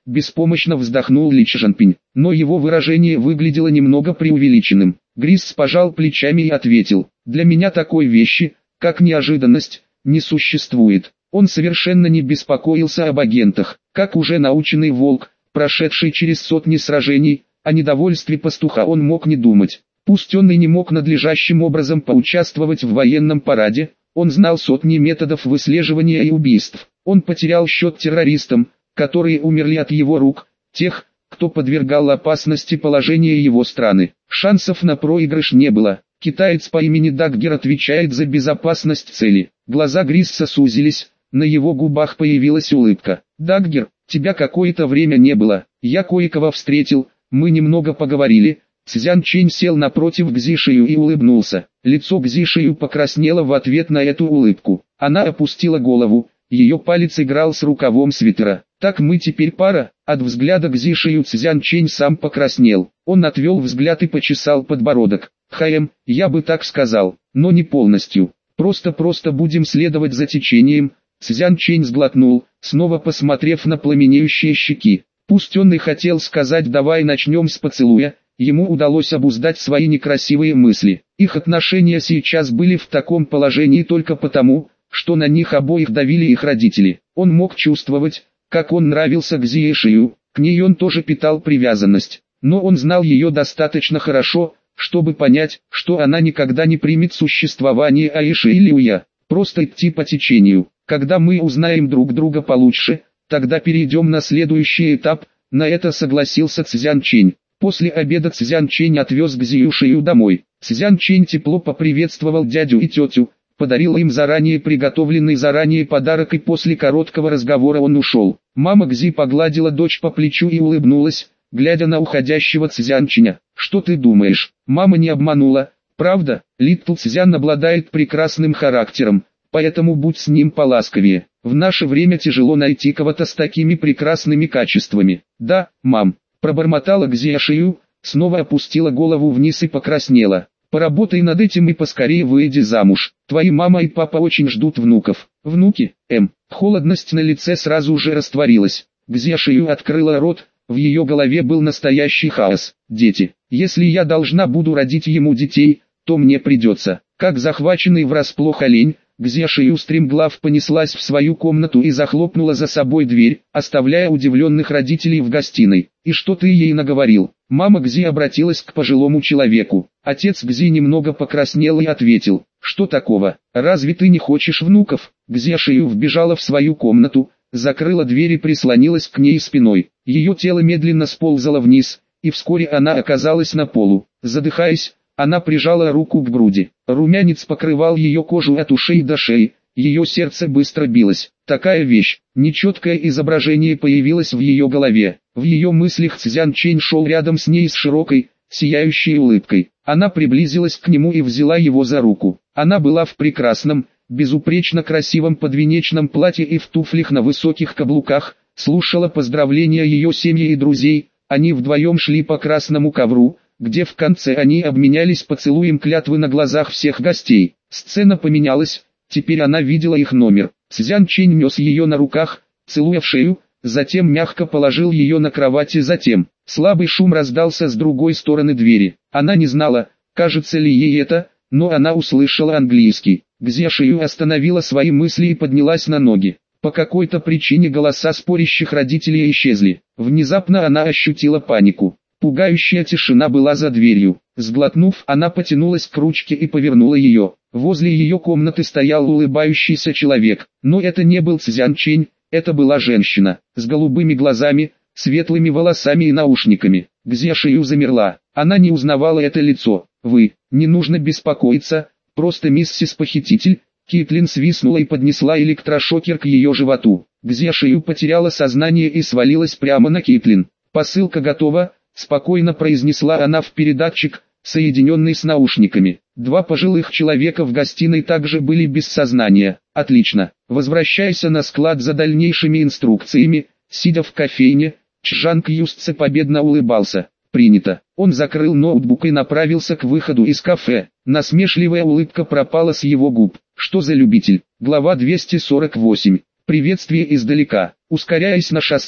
беспомощно вздохнул Ли Чжанпинь, но его выражение выглядело немного преувеличенным. Грисс пожал плечами и ответил: «Для меня такой вещи, как неожиданность, не существует». Он совершенно не беспокоился об агентах, как уже наученный волк, прошедший через сотни сражений. О недовольстве пастуха он мог не думать. Пусть он и не мог надлежащим образом поучаствовать в военном параде, он знал сотни методов выслеживания и убийств. Он потерял счет террористам, которые умерли от его рук, тех, кто подвергал опасности положение его страны. Шансов на проигрыш не было. Китаец по имени Даггер отвечает за безопасность цели. Глаза Грисса сузились, на его губах появилась улыбка. «Даггер, тебя какое-то время не было, я кое-кого встретил, мы немного поговорили». Цзян Чэнь сел напротив Гзишию и улыбнулся. Лицо Гзишию покраснело в ответ на эту улыбку. Она опустила голову, ее палец играл с рукавом свитера. «Так мы теперь пара?» От взгляда Гзишию Цзян Чэнь сам покраснел. Он отвел взгляд и почесал подбородок. «Хаэм, я бы так сказал, но не полностью. Просто-просто будем следовать за течением». Цзян Чэнь сглотнул, снова посмотрев на пламенеющие щеки. Пусть он и хотел сказать «давай начнем с поцелуя», ему удалось обуздать свои некрасивые мысли. Их отношения сейчас были в таком положении только потому, что на них обоих давили их родители. Он мог чувствовать, как он нравился Гзишию, к ней он тоже питал привязанность. Но он знал ее достаточно хорошо, чтобы понять, что она никогда не примет существование Аиши или Уя. Просто идти по течению. Когда мы узнаем друг друга получше, тогда перейдем на следующий этап. На это согласился Цзян Чэнь. После обеда Цзян Чэнь отвез Гзишию домой. Цзян Чэнь тепло поприветствовал дядю и тетю, подарил им заранее приготовленный заранее подарок, и после короткого разговора он ушел. Мама Гзи погладила дочь по плечу и улыбнулась, глядя на уходящего Цзян Чэня. «Что ты думаешь, мама не обманула, правда? Литл Цзян обладает прекрасным характером, поэтому будь с ним поласковее. В наше время тяжело найти кого-то с такими прекрасными качествами». «Да, мам», пробормотала Гзишию, снова опустила голову вниз и покраснела. «Поработай над этим и поскорее выйди замуж. Твои мама и папа очень ждут внуков». «Внуки, эм». Холодность на лице сразу же растворилась. Гзишию открыла рот, в ее голове был настоящий хаос. «Дети. Если я должна буду родить ему детей, то мне придется». Как захваченный врасплох олень, Гзишию стремглав понеслась в свою комнату и захлопнула за собой дверь, оставляя удивленных родителей в гостиной. «И что ты ей наговорил?» Мама Гзи обратилась к пожилому человеку. Отец Гзи немного покраснел и ответил: «Что такого? Разве ты не хочешь внуков?» Гзишию вбежала в свою комнату, закрыла дверь и прислонилась к ней спиной. Ее тело медленно сползало вниз, и вскоре она оказалась на полу. Задыхаясь, она прижала руку к груди. Румянец покрывал ее кожу от ушей до шеи, ее сердце быстро билось. Такая вещь, нечеткое изображение появилось в ее голове. В ее мыслях Цзян Чэнь шел рядом с ней с широкой, сияющей улыбкой. Она приблизилась к нему и взяла его за руку. Она была в прекрасном, безупречно красивом подвенечном платье и в туфлях на высоких каблуках, слушала поздравления ее семьи и друзей. Они вдвоем шли по красному ковру, где в конце они обменялись поцелуем клятвы на глазах всех гостей. Сцена поменялась, теперь она видела их номер. Цзян Чэнь нес ее на руках, целуя в шею, затем мягко положил ее на кровати, затем слабый шум раздался с другой стороны двери. Она не знала, кажется ли ей это, но она услышала английский. Гзишию остановила свои мысли и поднялась на ноги. По какой-то причине голоса спорящих родителей исчезли. Внезапно она ощутила панику. Пугающая тишина была за дверью. Сглотнув, она потянулась к ручке и повернула ее. Возле ее комнаты стоял улыбающийся человек. Но это не был Цзян Чэнь, это была женщина, с голубыми глазами, светлыми волосами и наушниками. Гзишию замерла. Она не узнавала это лицо. «Вы, не нужно беспокоиться, просто миссис Похититель». Кейтлин свистнула и поднесла электрошокер к ее животу. Гзишию потеряла сознание и свалилась прямо на Кейтлин. «Посылка готова», — спокойно произнесла она в передатчик, соединенный с наушниками. Два пожилых человека в гостиной также были без сознания. «Отлично. Возвращайся на склад за дальнейшими инструкциями». Сидя в кофейне, Чжанг Юстце победно улыбался. «Принято». Он закрыл ноутбук и направился к выходу из кафе. Насмешливая улыбка пропала с его губ. Что за любитель? Глава двести сорок восемь. Приветствие издалека. Ускоряясь на шоссе,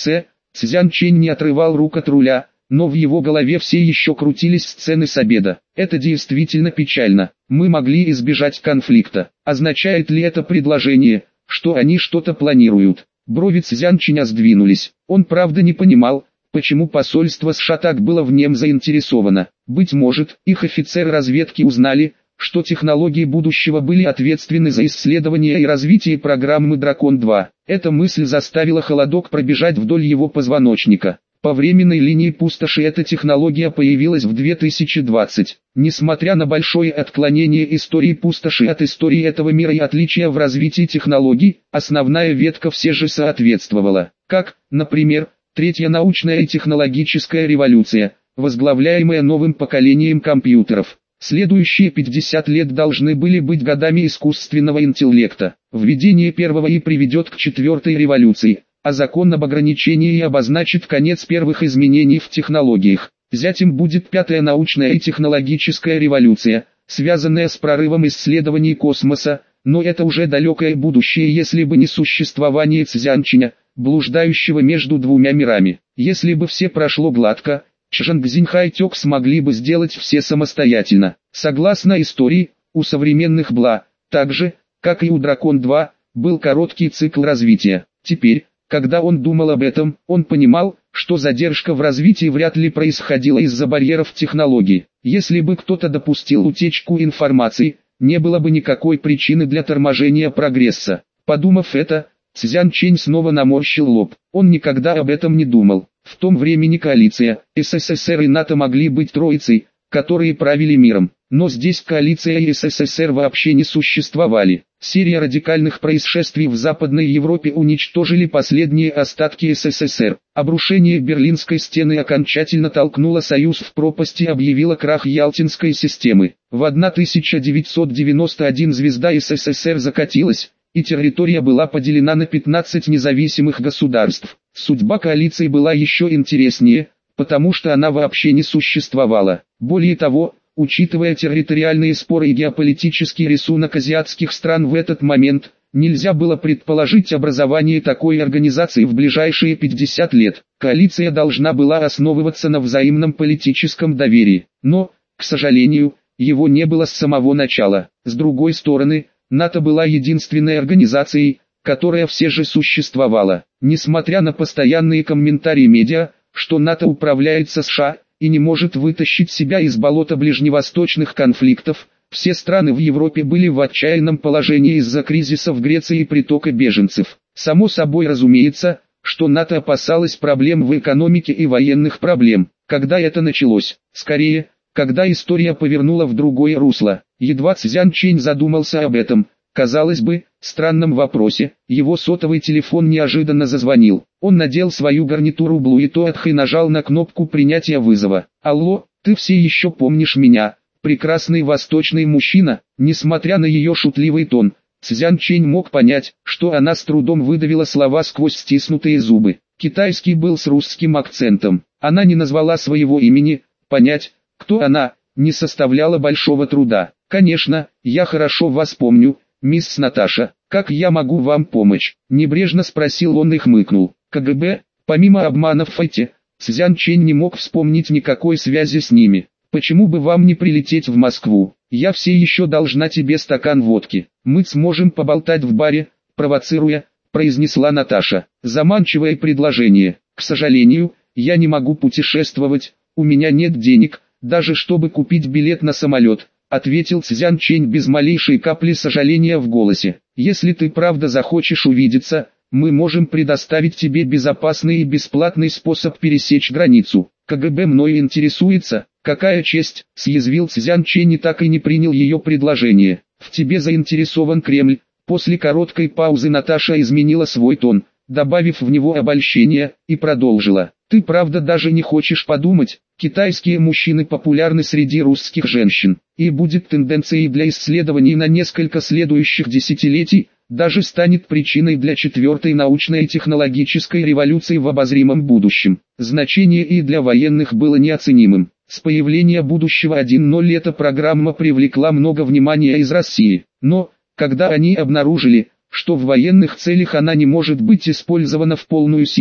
Цзян Чэнь не отрывал рук от руля, но в его голове все еще крутились сцены с обеда. Это действительно печально. Мы могли избежать конфликта. Означает ли это предложение, что они что-то планируют? Брови Цзян Чэня сдвинулись. Он правда не понимал, почему посольство США так было в нем заинтересовано. Быть может, их офицеры разведки узнали, что технологии будущего были ответственны за исследование и развитие программы Дракон-два. Эта мысль заставила холодок пробежать вдоль его позвоночника. По временной линии пустоши эта технология появилась в две тысячи двадцатом. Несмотря на большое отклонение истории пустоши от истории этого мира и отличия в развитии технологий, основная ветка все же соответствовала. Как, например, третья научная и технологическая революция, возглавляемая новым поколением компьютеров. Следующие пятьдесят лет должны были быть годами искусственного интеллекта. Введение первого и приведет к четвертой революции, а закон об ограничении и обозначит конец первых изменений в технологиях. Затем будет пятая научная и технологическая революция, связанная с прорывом исследований космоса, но это уже далекое будущее, если бы не существование Цзян Чэня, блуждающего между двумя мирами. Если бы все прошло гладко, Чжангцзинь Хайтек смогли бы сделать все самостоятельно. Согласно истории, у современных Бла, так же, как и у Дракон-два, был короткий цикл развития. Теперь, когда он думал об этом, он понимал, что задержка в развитии вряд ли происходила из-за барьеров технологий. Если бы кто-то допустил утечку информации, не было бы никакой причины для торможения прогресса. Подумав это, Цзян Чэнь снова наморщил лоб. Он никогда об этом не думал. В том времени коалиция, СССР и НАТО могли быть троицей, которые правили миром. Но здесь коалиция и СССР вообще не существовали. Серия радикальных происшествий в Западной Европе уничтожили последние остатки СССР. Обрушение Берлинской стены окончательно толкнуло Союз в пропасть и объявило крах Ялтинской системы. В тысяча девятьсот девяносто первом звезда СССР закатилась, и территория была поделена на пятнадцать независимых государств. Судьба коалиции была еще интереснее, потому что она вообще не существовала. Более того, учитывая территориальные споры и геополитический рисунок азиатских стран в этот момент, нельзя было предположить образование такой организации в ближайшие пятьдесят лет. Коалиция должна была основываться на взаимном политическом доверии, но, к сожалению, его не было с самого начала. С другой стороны, НАТО была единственной организацией, которая все же существовала. Несмотря на постоянные комментарии медиа, что НАТО управляется США и не может вытащить себя из болота ближневосточных конфликтов, все страны в Европе были в отчаянном положении из-за кризиса в Греции и притока беженцев. Само собой разумеется, что НАТО опасалось проблем в экономике и военных проблем. Когда это началось? Скорее, когда история повернула в другое русло. Едва Цзян Чэнь задумался об этом, казалось бы, странном вопросе, его сотовый телефон неожиданно зазвонил. Он надел свою гарнитуру Блуитоатх и нажал на кнопку принятия вызова. «Алло, ты все еще помнишь меня, прекрасный восточный мужчина?» Несмотря на ее шутливый тон, Цзян Чэнь мог понять, что она с трудом выдавила слова сквозь стиснутые зубы. Китайский был с русским акцентом. Она не назвала своего имени, понять, кто она, не составляло большого труда. «Конечно, я хорошо вас помню, мисс Наташа, как я могу вам помочь?» Небрежно спросил он и хмыкнул. КГБ, помимо обманов в Файте, Цзян Чэнь не мог вспомнить никакой связи с ними. «Почему бы вам не прилететь в Москву? Я все еще должна тебе стакан водки. Мы сможем поболтать в баре», провоцируя, произнесла Наташа. Заманчивое предложение. «К сожалению, я не могу путешествовать, у меня нет денег, даже чтобы купить билет на самолет», ответил Цзян Чэнь без малейшей капли сожаления в голосе. «Если ты правда захочешь увидеться, мы можем предоставить тебе безопасный и бесплатный способ пересечь границу. КГБ мной интересуется». «Какая честь», съязвил Цзян Чэнь и так и не принял ее предложение. «В тебе заинтересован Кремль». После короткой паузы Наташа изменила свой тон, добавив в него обольщение, и продолжила. «Ты правда даже не хочешь подумать? Китайские мужчины популярны среди русских женщин, и будет тенденцией для исследований на несколько следующих десятилетий, даже станет причиной для четвертой научной и технологической революции в обозримом будущем. Значение и для военных было неоценимым. С появления будущего один ноль эта программа привлекла много внимания из России, но, когда они обнаружили, что в военных целях она не может быть использована в полную силу,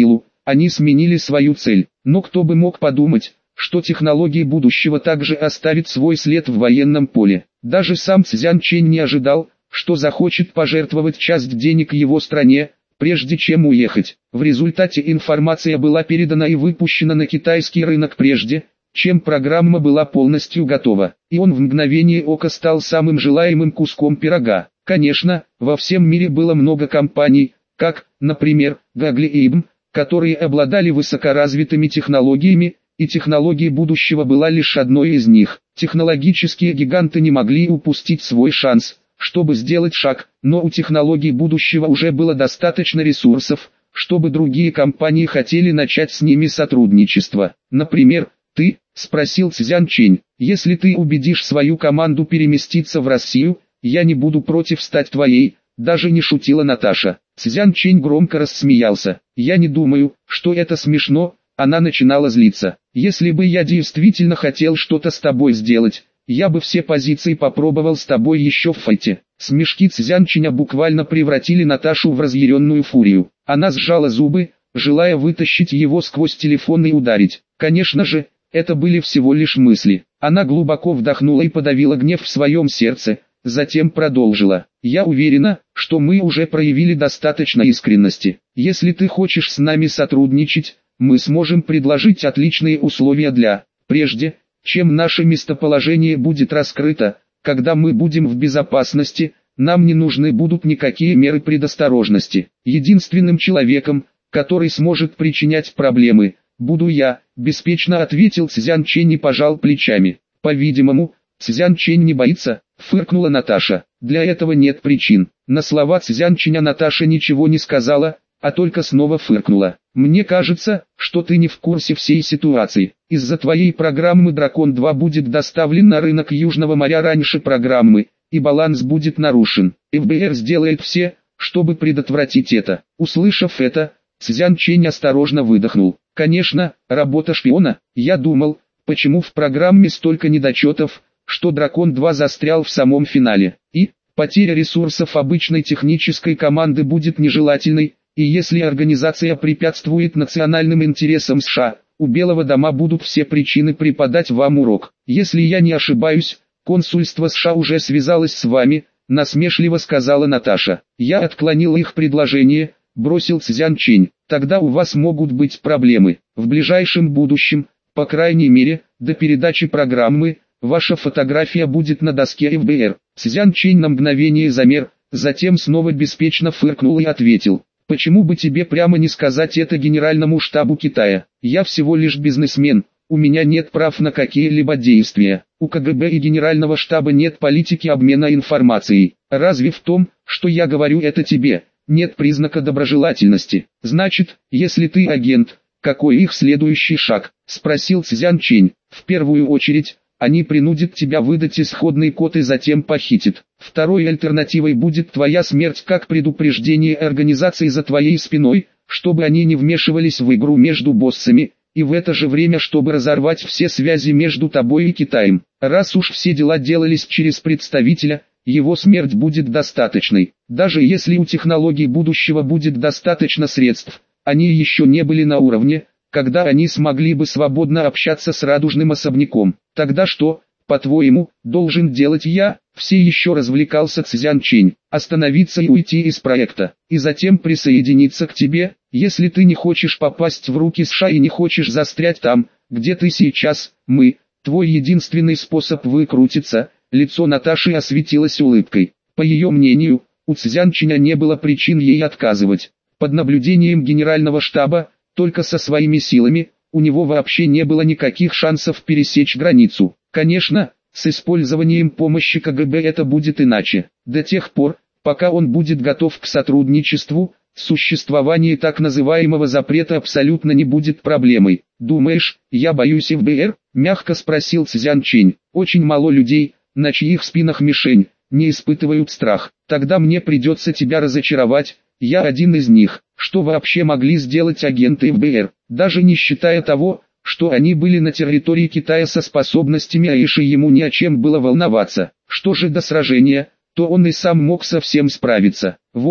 они сменили свою цель. Но кто бы мог подумать, что технологии будущего также оставят свой след в военном поле. Даже сам Цзян Чэнь не ожидал, что захочет пожертвовать часть денег его стране, прежде чем уехать. В результате информация была передана и выпущена на китайский рынок прежде, чем программа была полностью готова, и он в мгновение ока стал самым желаемым куском пирога. Конечно, во всем мире было много компаний, как, например, Google и ай би эм, которые обладали высокоразвитыми технологиями, и технология будущего была лишь одной из них. Технологические гиганты не могли упустить свой шанс, чтобы сделать шаг, но у технологий будущего уже было достаточно ресурсов, чтобы другие компании хотели начать с ними сотрудничество. Например, ты, спросил Цзян Чэнь, если ты убедишь свою команду переместиться в Россию, я не буду против стать твоей, даже не шутила Наташа. Цзян Чэнь громко рассмеялся. Я не думаю, что это смешно. Она начинала злиться. Если бы я действительно хотел что-то с тобой сделать, я бы все позиции попробовал с тобой еще в файте. Смешки Цзян Чэня буквально превратили Наташу в разъяренную фурию. Она сжала зубы, желая вытащить его сквозь телефон и ударить. Конечно же, это были всего лишь мысли. Она глубоко вдохнула и подавила гнев в своем сердце, затем продолжила. Я уверена, что мы уже проявили достаточно искренности. Если ты хочешь с нами сотрудничать, мы сможем предложить отличные условия для, прежде, чем наше местоположение будет раскрыто, когда мы будем в безопасности, нам не нужны будут никакие меры предосторожности. Единственным человеком, который сможет причинять проблемы, буду я, беспечно ответил Цзян Чэнь и пожал плечами. По-видимому, Цзян Чэнь не боится, фыркнула Наташа. Для этого нет причин. На слова Цзян Чэня Наташа ничего не сказала, а только снова фыркнула. Мне кажется, что ты не в курсе всей ситуации. Из-за твоей программы Дракон два будет доставлен на рынок Южного моря раньше программы, и баланс будет нарушен. эф бэ эр сделает все, чтобы предотвратить это. Услышав это, Цзян Чэнь осторожно выдохнул. Конечно, работа шпиона. Я думал, почему в программе столько недочетов, что Дракон два застрял в самом финале. И, потеря ресурсов обычной технической команды будет нежелательной. И если организация препятствует национальным интересам США, у Белого дома будут все причины преподать вам урок. Если я не ошибаюсь, консульство США уже связалось с вами, насмешливо сказала Наташа. Я отклонил их предложение, бросил Цзян Чэнь. Тогда у вас могут быть проблемы. В ближайшем будущем, по крайней мере, до передачи программы, ваша фотография будет на доске эф бэ эр. Цзян Чэнь на мгновение замер, затем снова беспечно фыркнул и ответил. Почему бы тебе прямо не сказать это Генеральному штабу Китая? Я всего лишь бизнесмен, у меня нет прав на какие-либо действия. У ка гэ бэ и Генерального штаба нет политики обмена информацией. Разве в том, что я говорю это тебе, нет признака доброжелательности? Значит, если ты агент, какой их следующий шаг? Спросил Цзян Чэнь. В первую очередь, они принудят тебя выдать исходный код и затем похитят. Второй альтернативой будет твоя смерть как предупреждение организации за твоей спиной, чтобы они не вмешивались в игру между боссами, и в это же время чтобы разорвать все связи между тобой и Китаем. Раз уж все дела делались через представителя, его смерть будет достаточной. Даже если у технологий будущего будет достаточно средств, они еще не были на уровне, когда они смогли бы свободно общаться с радужным особняком. Тогда что, по-твоему, должен делать я? Все еще развлекался Цзян Чэнь. Остановиться и уйти из проекта, и затем присоединиться к тебе, если ты не хочешь попасть в руки США и не хочешь застрять там, где ты сейчас. Мы, твой единственный способ выкрутиться. Лицо Наташи осветилось улыбкой. По ее мнению, у Цзян Чэня не было причин ей отказывать. Под наблюдением генерального штаба, только со своими силами, у него вообще не было никаких шансов пересечь границу. Конечно, с использованием помощи ка гэ бэ это будет иначе. До тех пор, пока он будет готов к сотрудничеству, существование так называемого запрета абсолютно не будет проблемой. Думаешь, я боюсь эф бэ эр? Мягко спросил Цзян Чэнь. Очень мало людей, на чьих спинах мишень, не испытывают страх. Тогда мне придется тебя разочаровать. Я один из них. Что вообще могли сделать агенты эф бэ эр, даже не считая того, что они были на территории Китая со способностями Аиши, ему ни о чем было волноваться. Что же до сражения, то он и сам мог со всем справиться. Волк,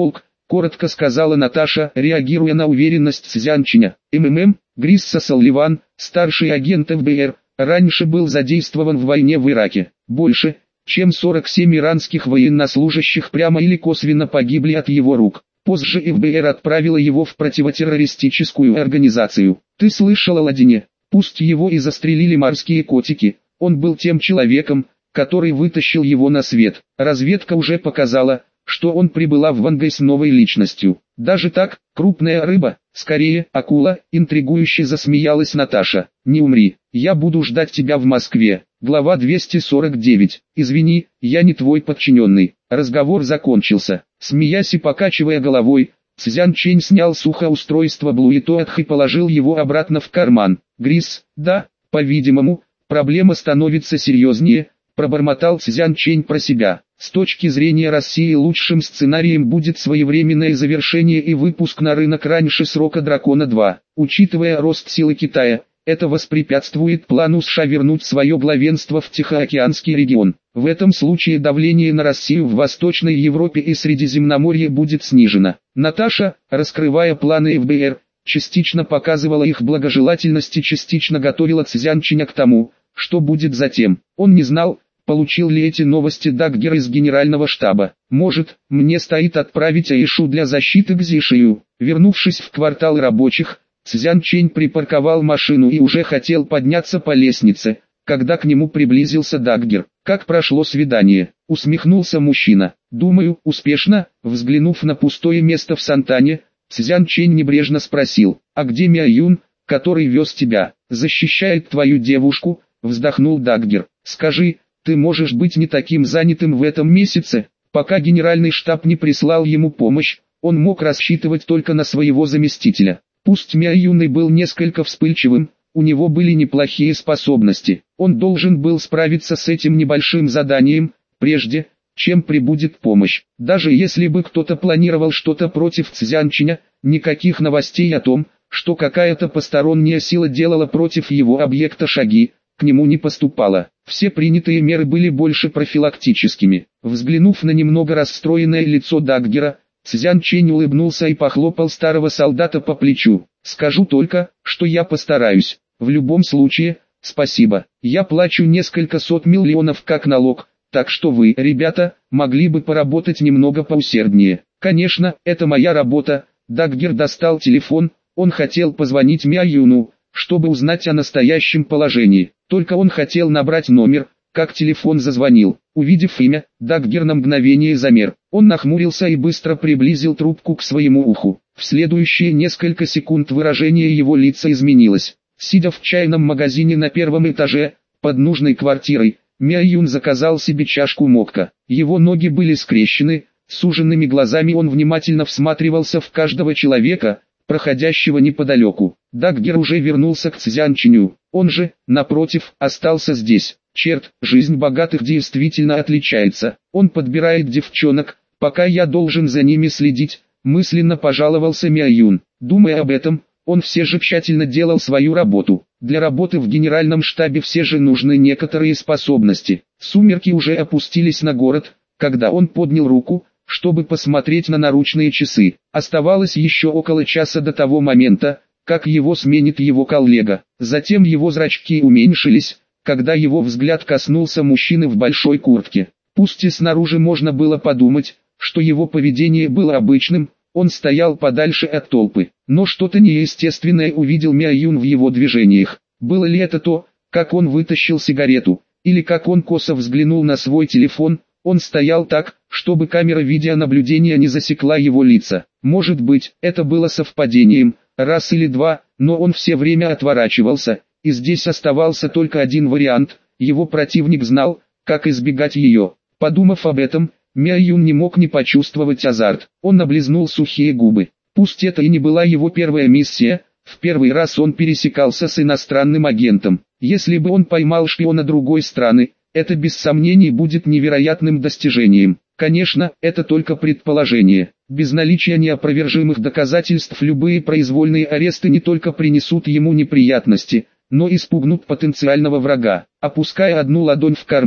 коротко сказала Наташа, реагируя на уверенность Цзянчиня. МММ, Грисса Салливан, старший агент эф бэ эр, раньше был задействован в войне в Ираке. Больше, чем сорок семь иранских военнослужащих прямо или косвенно погибли от его рук. Позже эф бэ эр отправила его в противотеррористическую организацию. Ты слышал о Ладине? Пусть его и застрелили морские котики, он был тем человеком, который вытащил его на свет. Разведка уже показала, что он прибыла в Вангай с новой личностью. Даже так, крупная рыба, скорее, акула, интригующе засмеялась Наташа. Не умри, я буду ждать тебя в Москве. Глава двести сорок девять. Извини, я не твой подчиненный. Разговор закончился. Смеясь и покачивая головой, Цзян Чэнь снял сухоустройство Блуитоатх и положил его обратно в карман. Грисс, да, по-видимому, проблема становится серьезнее, пробормотал Цзян Чэнь про себя. С точки зрения России лучшим сценарием будет своевременное завершение и выпуск на рынок раньше срока Дракона два. Учитывая рост силы Китая, это воспрепятствует плану США вернуть свое главенство в Тихоокеанский регион. В этом случае давление на Россию в Восточной Европе и Средиземноморье будет снижено. Наташа, раскрывая планы эф бэ эр, частично показывала их благожелательность и частично готовила Цзянчиня к тому, что будет затем. Он не знал, получил ли эти новости Даггер из генерального штаба. Может, мне стоит отправить Аишу для защиты к Зишию. Вернувшись в квартал рабочих, Цзян Чэнь припарковал машину и уже хотел подняться по лестнице, когда к нему приблизился Даггер. «Как прошло свидание?» — усмехнулся мужчина. «Думаю, успешно». Взглянув на пустое место в Сантане, Цзян Чэнь небрежно спросил: «А где Мя Юн, который вез тебя? Защищает твою девушку?» — вздохнул Даггер. «Скажи, ты можешь быть не таким занятым в этом месяце?» Пока генеральный штаб не прислал ему помощь, он мог рассчитывать только на своего заместителя. Пусть Мя Юн и был несколько вспыльчивым, у него были неплохие способности. Он должен был справиться с этим небольшим заданием, прежде чем прибудет помощь. Даже если бы кто-то планировал что-то против Цзянчиня, никаких новостей о том, что какая-то посторонняя сила делала против его объекта шаги, к нему не поступало. Все принятые меры были больше профилактическими. Взглянув на немного расстроенное лицо Даггера, Цзян Чэнь улыбнулся и похлопал старого солдата по плечу. «Скажу только, что я постараюсь. В любом случае, спасибо. Я плачу несколько сот миллионов как налог, так что вы, ребята, могли бы поработать немного поусерднее». «Конечно, это моя работа». Даггер достал телефон, он хотел позвонить Мя Юну, чтобы узнать о настоящем положении. Только он хотел набрать номер, как телефон зазвонил. Увидев имя, Даггер на мгновение замер. Он нахмурился и быстро приблизил трубку к своему уху. В следующие несколько секунд выражение его лица изменилось. Сидя в чайном магазине на первом этаже, под нужной квартирой, Мя Юн заказал себе чашку мокко. Его ноги были скрещены, суженными глазами он внимательно всматривался в каждого человека, проходящего неподалеку. Даггер уже вернулся к Цзянчиню, он же, напротив, остался здесь. Черт, жизнь богатых действительно отличается. Он подбирает девчонок, пока я должен за ними следить, мысленно пожаловался Мя Юн. Думая об этом, он все же тщательно делал свою работу. Для работы в генеральном штабе все же нужны некоторые способности. Сумерки уже опустились на город, когда он поднял руку, чтобы посмотреть на наручные часы. Оставалось еще около часа до того момента, как его сменит его коллега. Затем его зрачки уменьшились, когда его взгляд коснулся мужчины в большой куртке. Пусть и снаружи можно было подумать, что его поведение было обычным, он стоял подальше от толпы. Но что-то неестественное увидел Мя Юн в его движениях. Было ли это то, как он вытащил сигарету, или как он косо взглянул на свой телефон? Он стоял так, чтобы камера видеонаблюдения не засекла его лица. Может быть, это было совпадением, раз или два, но он все время отворачивался, и здесь оставался только один вариант, его противник знал, как избегать ее. Подумав об этом, Мя Юн не мог не почувствовать азарт. Он облизнул сухие губы. Пусть это и не была его первая миссия, в первый раз он пересекался с иностранным агентом. Если бы он поймал шпиона другой страны, это без сомнений будет невероятным достижением. Конечно, это только предположение. Без наличия неопровержимых доказательств любые произвольные аресты не только принесут ему неприятности, но и спугнут потенциального врага. Опуская одну ладонь в карман,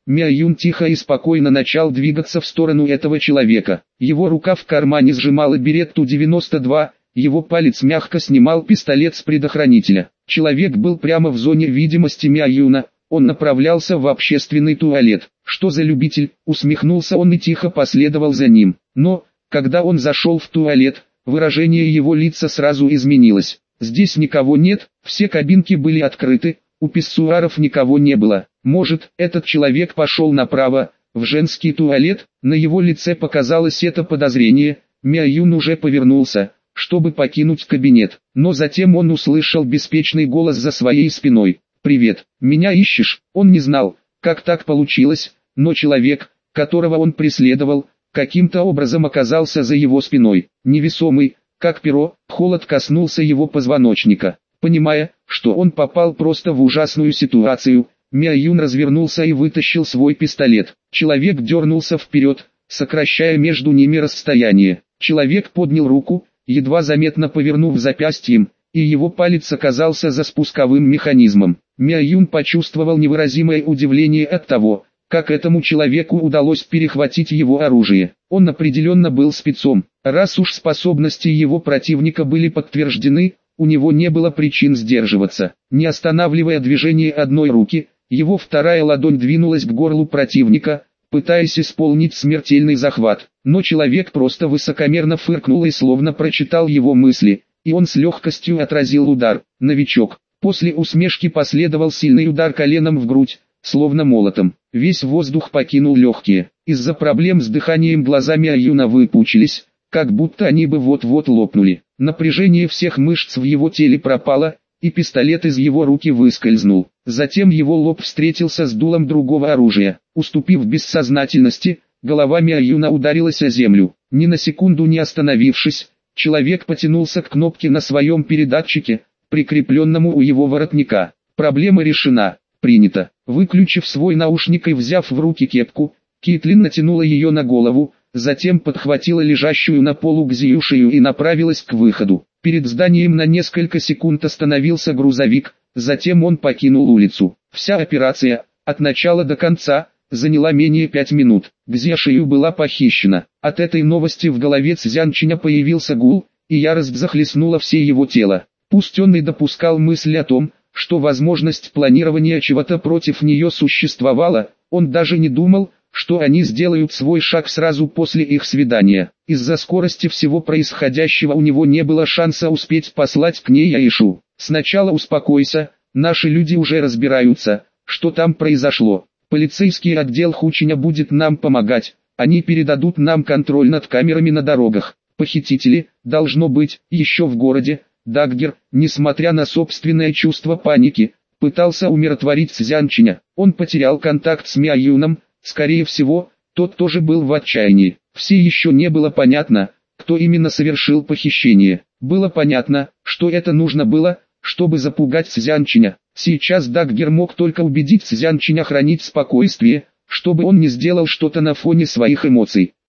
Мя Юн тихо и спокойно начал двигаться в сторону этого человека. Его рука в кармане сжимала беретту девяносто два, его палец мягко снимал пистолет с предохранителя. Человек был прямо в зоне видимости Мя Юна, он направлялся в общественный туалет. «Что за любитель?» — усмехнулся он и тихо последовал за ним. Но, когда он зашел в туалет, выражение его лица сразу изменилось. Здесь никого нет, все кабинки были открыты, у писсуаров никого не было. Может, этот человек пошел направо, в женский туалет? На его лице показалось это подозрение. Мя Юн уже повернулся, чтобы покинуть кабинет, но затем он услышал беспечный голос за своей спиной. «Привет, меня ищешь?» Он не знал, как так получилось, но человек, которого он преследовал, каким-то образом оказался за его спиной. Невесомый, как перо, холод коснулся его позвоночника. Понимая, что он попал просто в ужасную ситуацию, Мя Юн развернулся и вытащил свой пистолет. Человек дернулся вперед, сокращая между ними расстояние. Человек поднял руку, едва заметно повернув запястьем, и его палец оказался за спусковым механизмом. Мя Юн почувствовал невыразимое удивление от того, как этому человеку удалось перехватить его оружие. Он определенно был спецом. Раз уж способности его противника были подтверждены, у него не было причин сдерживаться. Не останавливая движение одной руки, его вторая ладонь двинулась к горлу противника, пытаясь исполнить смертельный захват. Но человек просто высокомерно фыркнул и словно прочитал его мысли, и он с легкостью отразил удар. Новичок. После усмешки последовал сильный удар коленом в грудь, словно молотом. Весь воздух покинул легкие. Из-за проблем с дыханием глаза Мя Юна выпучились, как будто они бы вот-вот лопнули. Напряжение всех мышц в его теле пропало, и пистолет из его руки выскользнул. Затем его лоб встретился с дулом другого оружия. Уступив бессознательности, голова Мя Юна ударилась о землю. Ни на секунду не остановившись, человек потянулся к кнопке на своем передатчике, прикрепленному у его воротника. Проблема решена. Принято. Выключив свой наушник и взяв в руки кепку, Китлин натянула ее на голову, затем подхватила лежащую на полу Гзиюшию и направилась к выходу. Перед зданием на несколько секунд остановился грузовик, затем он покинул улицу. Вся операция, от начала до конца, заняла менее пяти минут. Гзиюшию была похищена. От этой новости в голове Цзянчиня появился гул, и ярость захлестнула все его тело. Пусть он и допускал мысль о том, что возможность планирования чего-то против нее существовала, он даже не думал, что они сделают свой шаг сразу после их свидания. Из-за скорости всего происходящего у него не было шанса успеть послать к ней Аишу. «Сначала успокойся, наши люди уже разбираются, что там произошло. Полицейский отдел Хучиня будет нам помогать, они передадут нам контроль над камерами на дорогах. Похитители, должно быть, еще в городе». Даггер, несмотря на собственное чувство паники, пытался умиротворить Цзянчиня. Он потерял контакт с Мя Юном, скорее всего, тот тоже был в отчаянии. Все еще не было понятно, кто именно совершил похищение. Было понятно, что это нужно было, чтобы запугать Цзянчиня. Сейчас Даггер мог только убедить Цзянчиня хранить спокойствие, чтобы он не сделал что-то на фоне своих эмоций.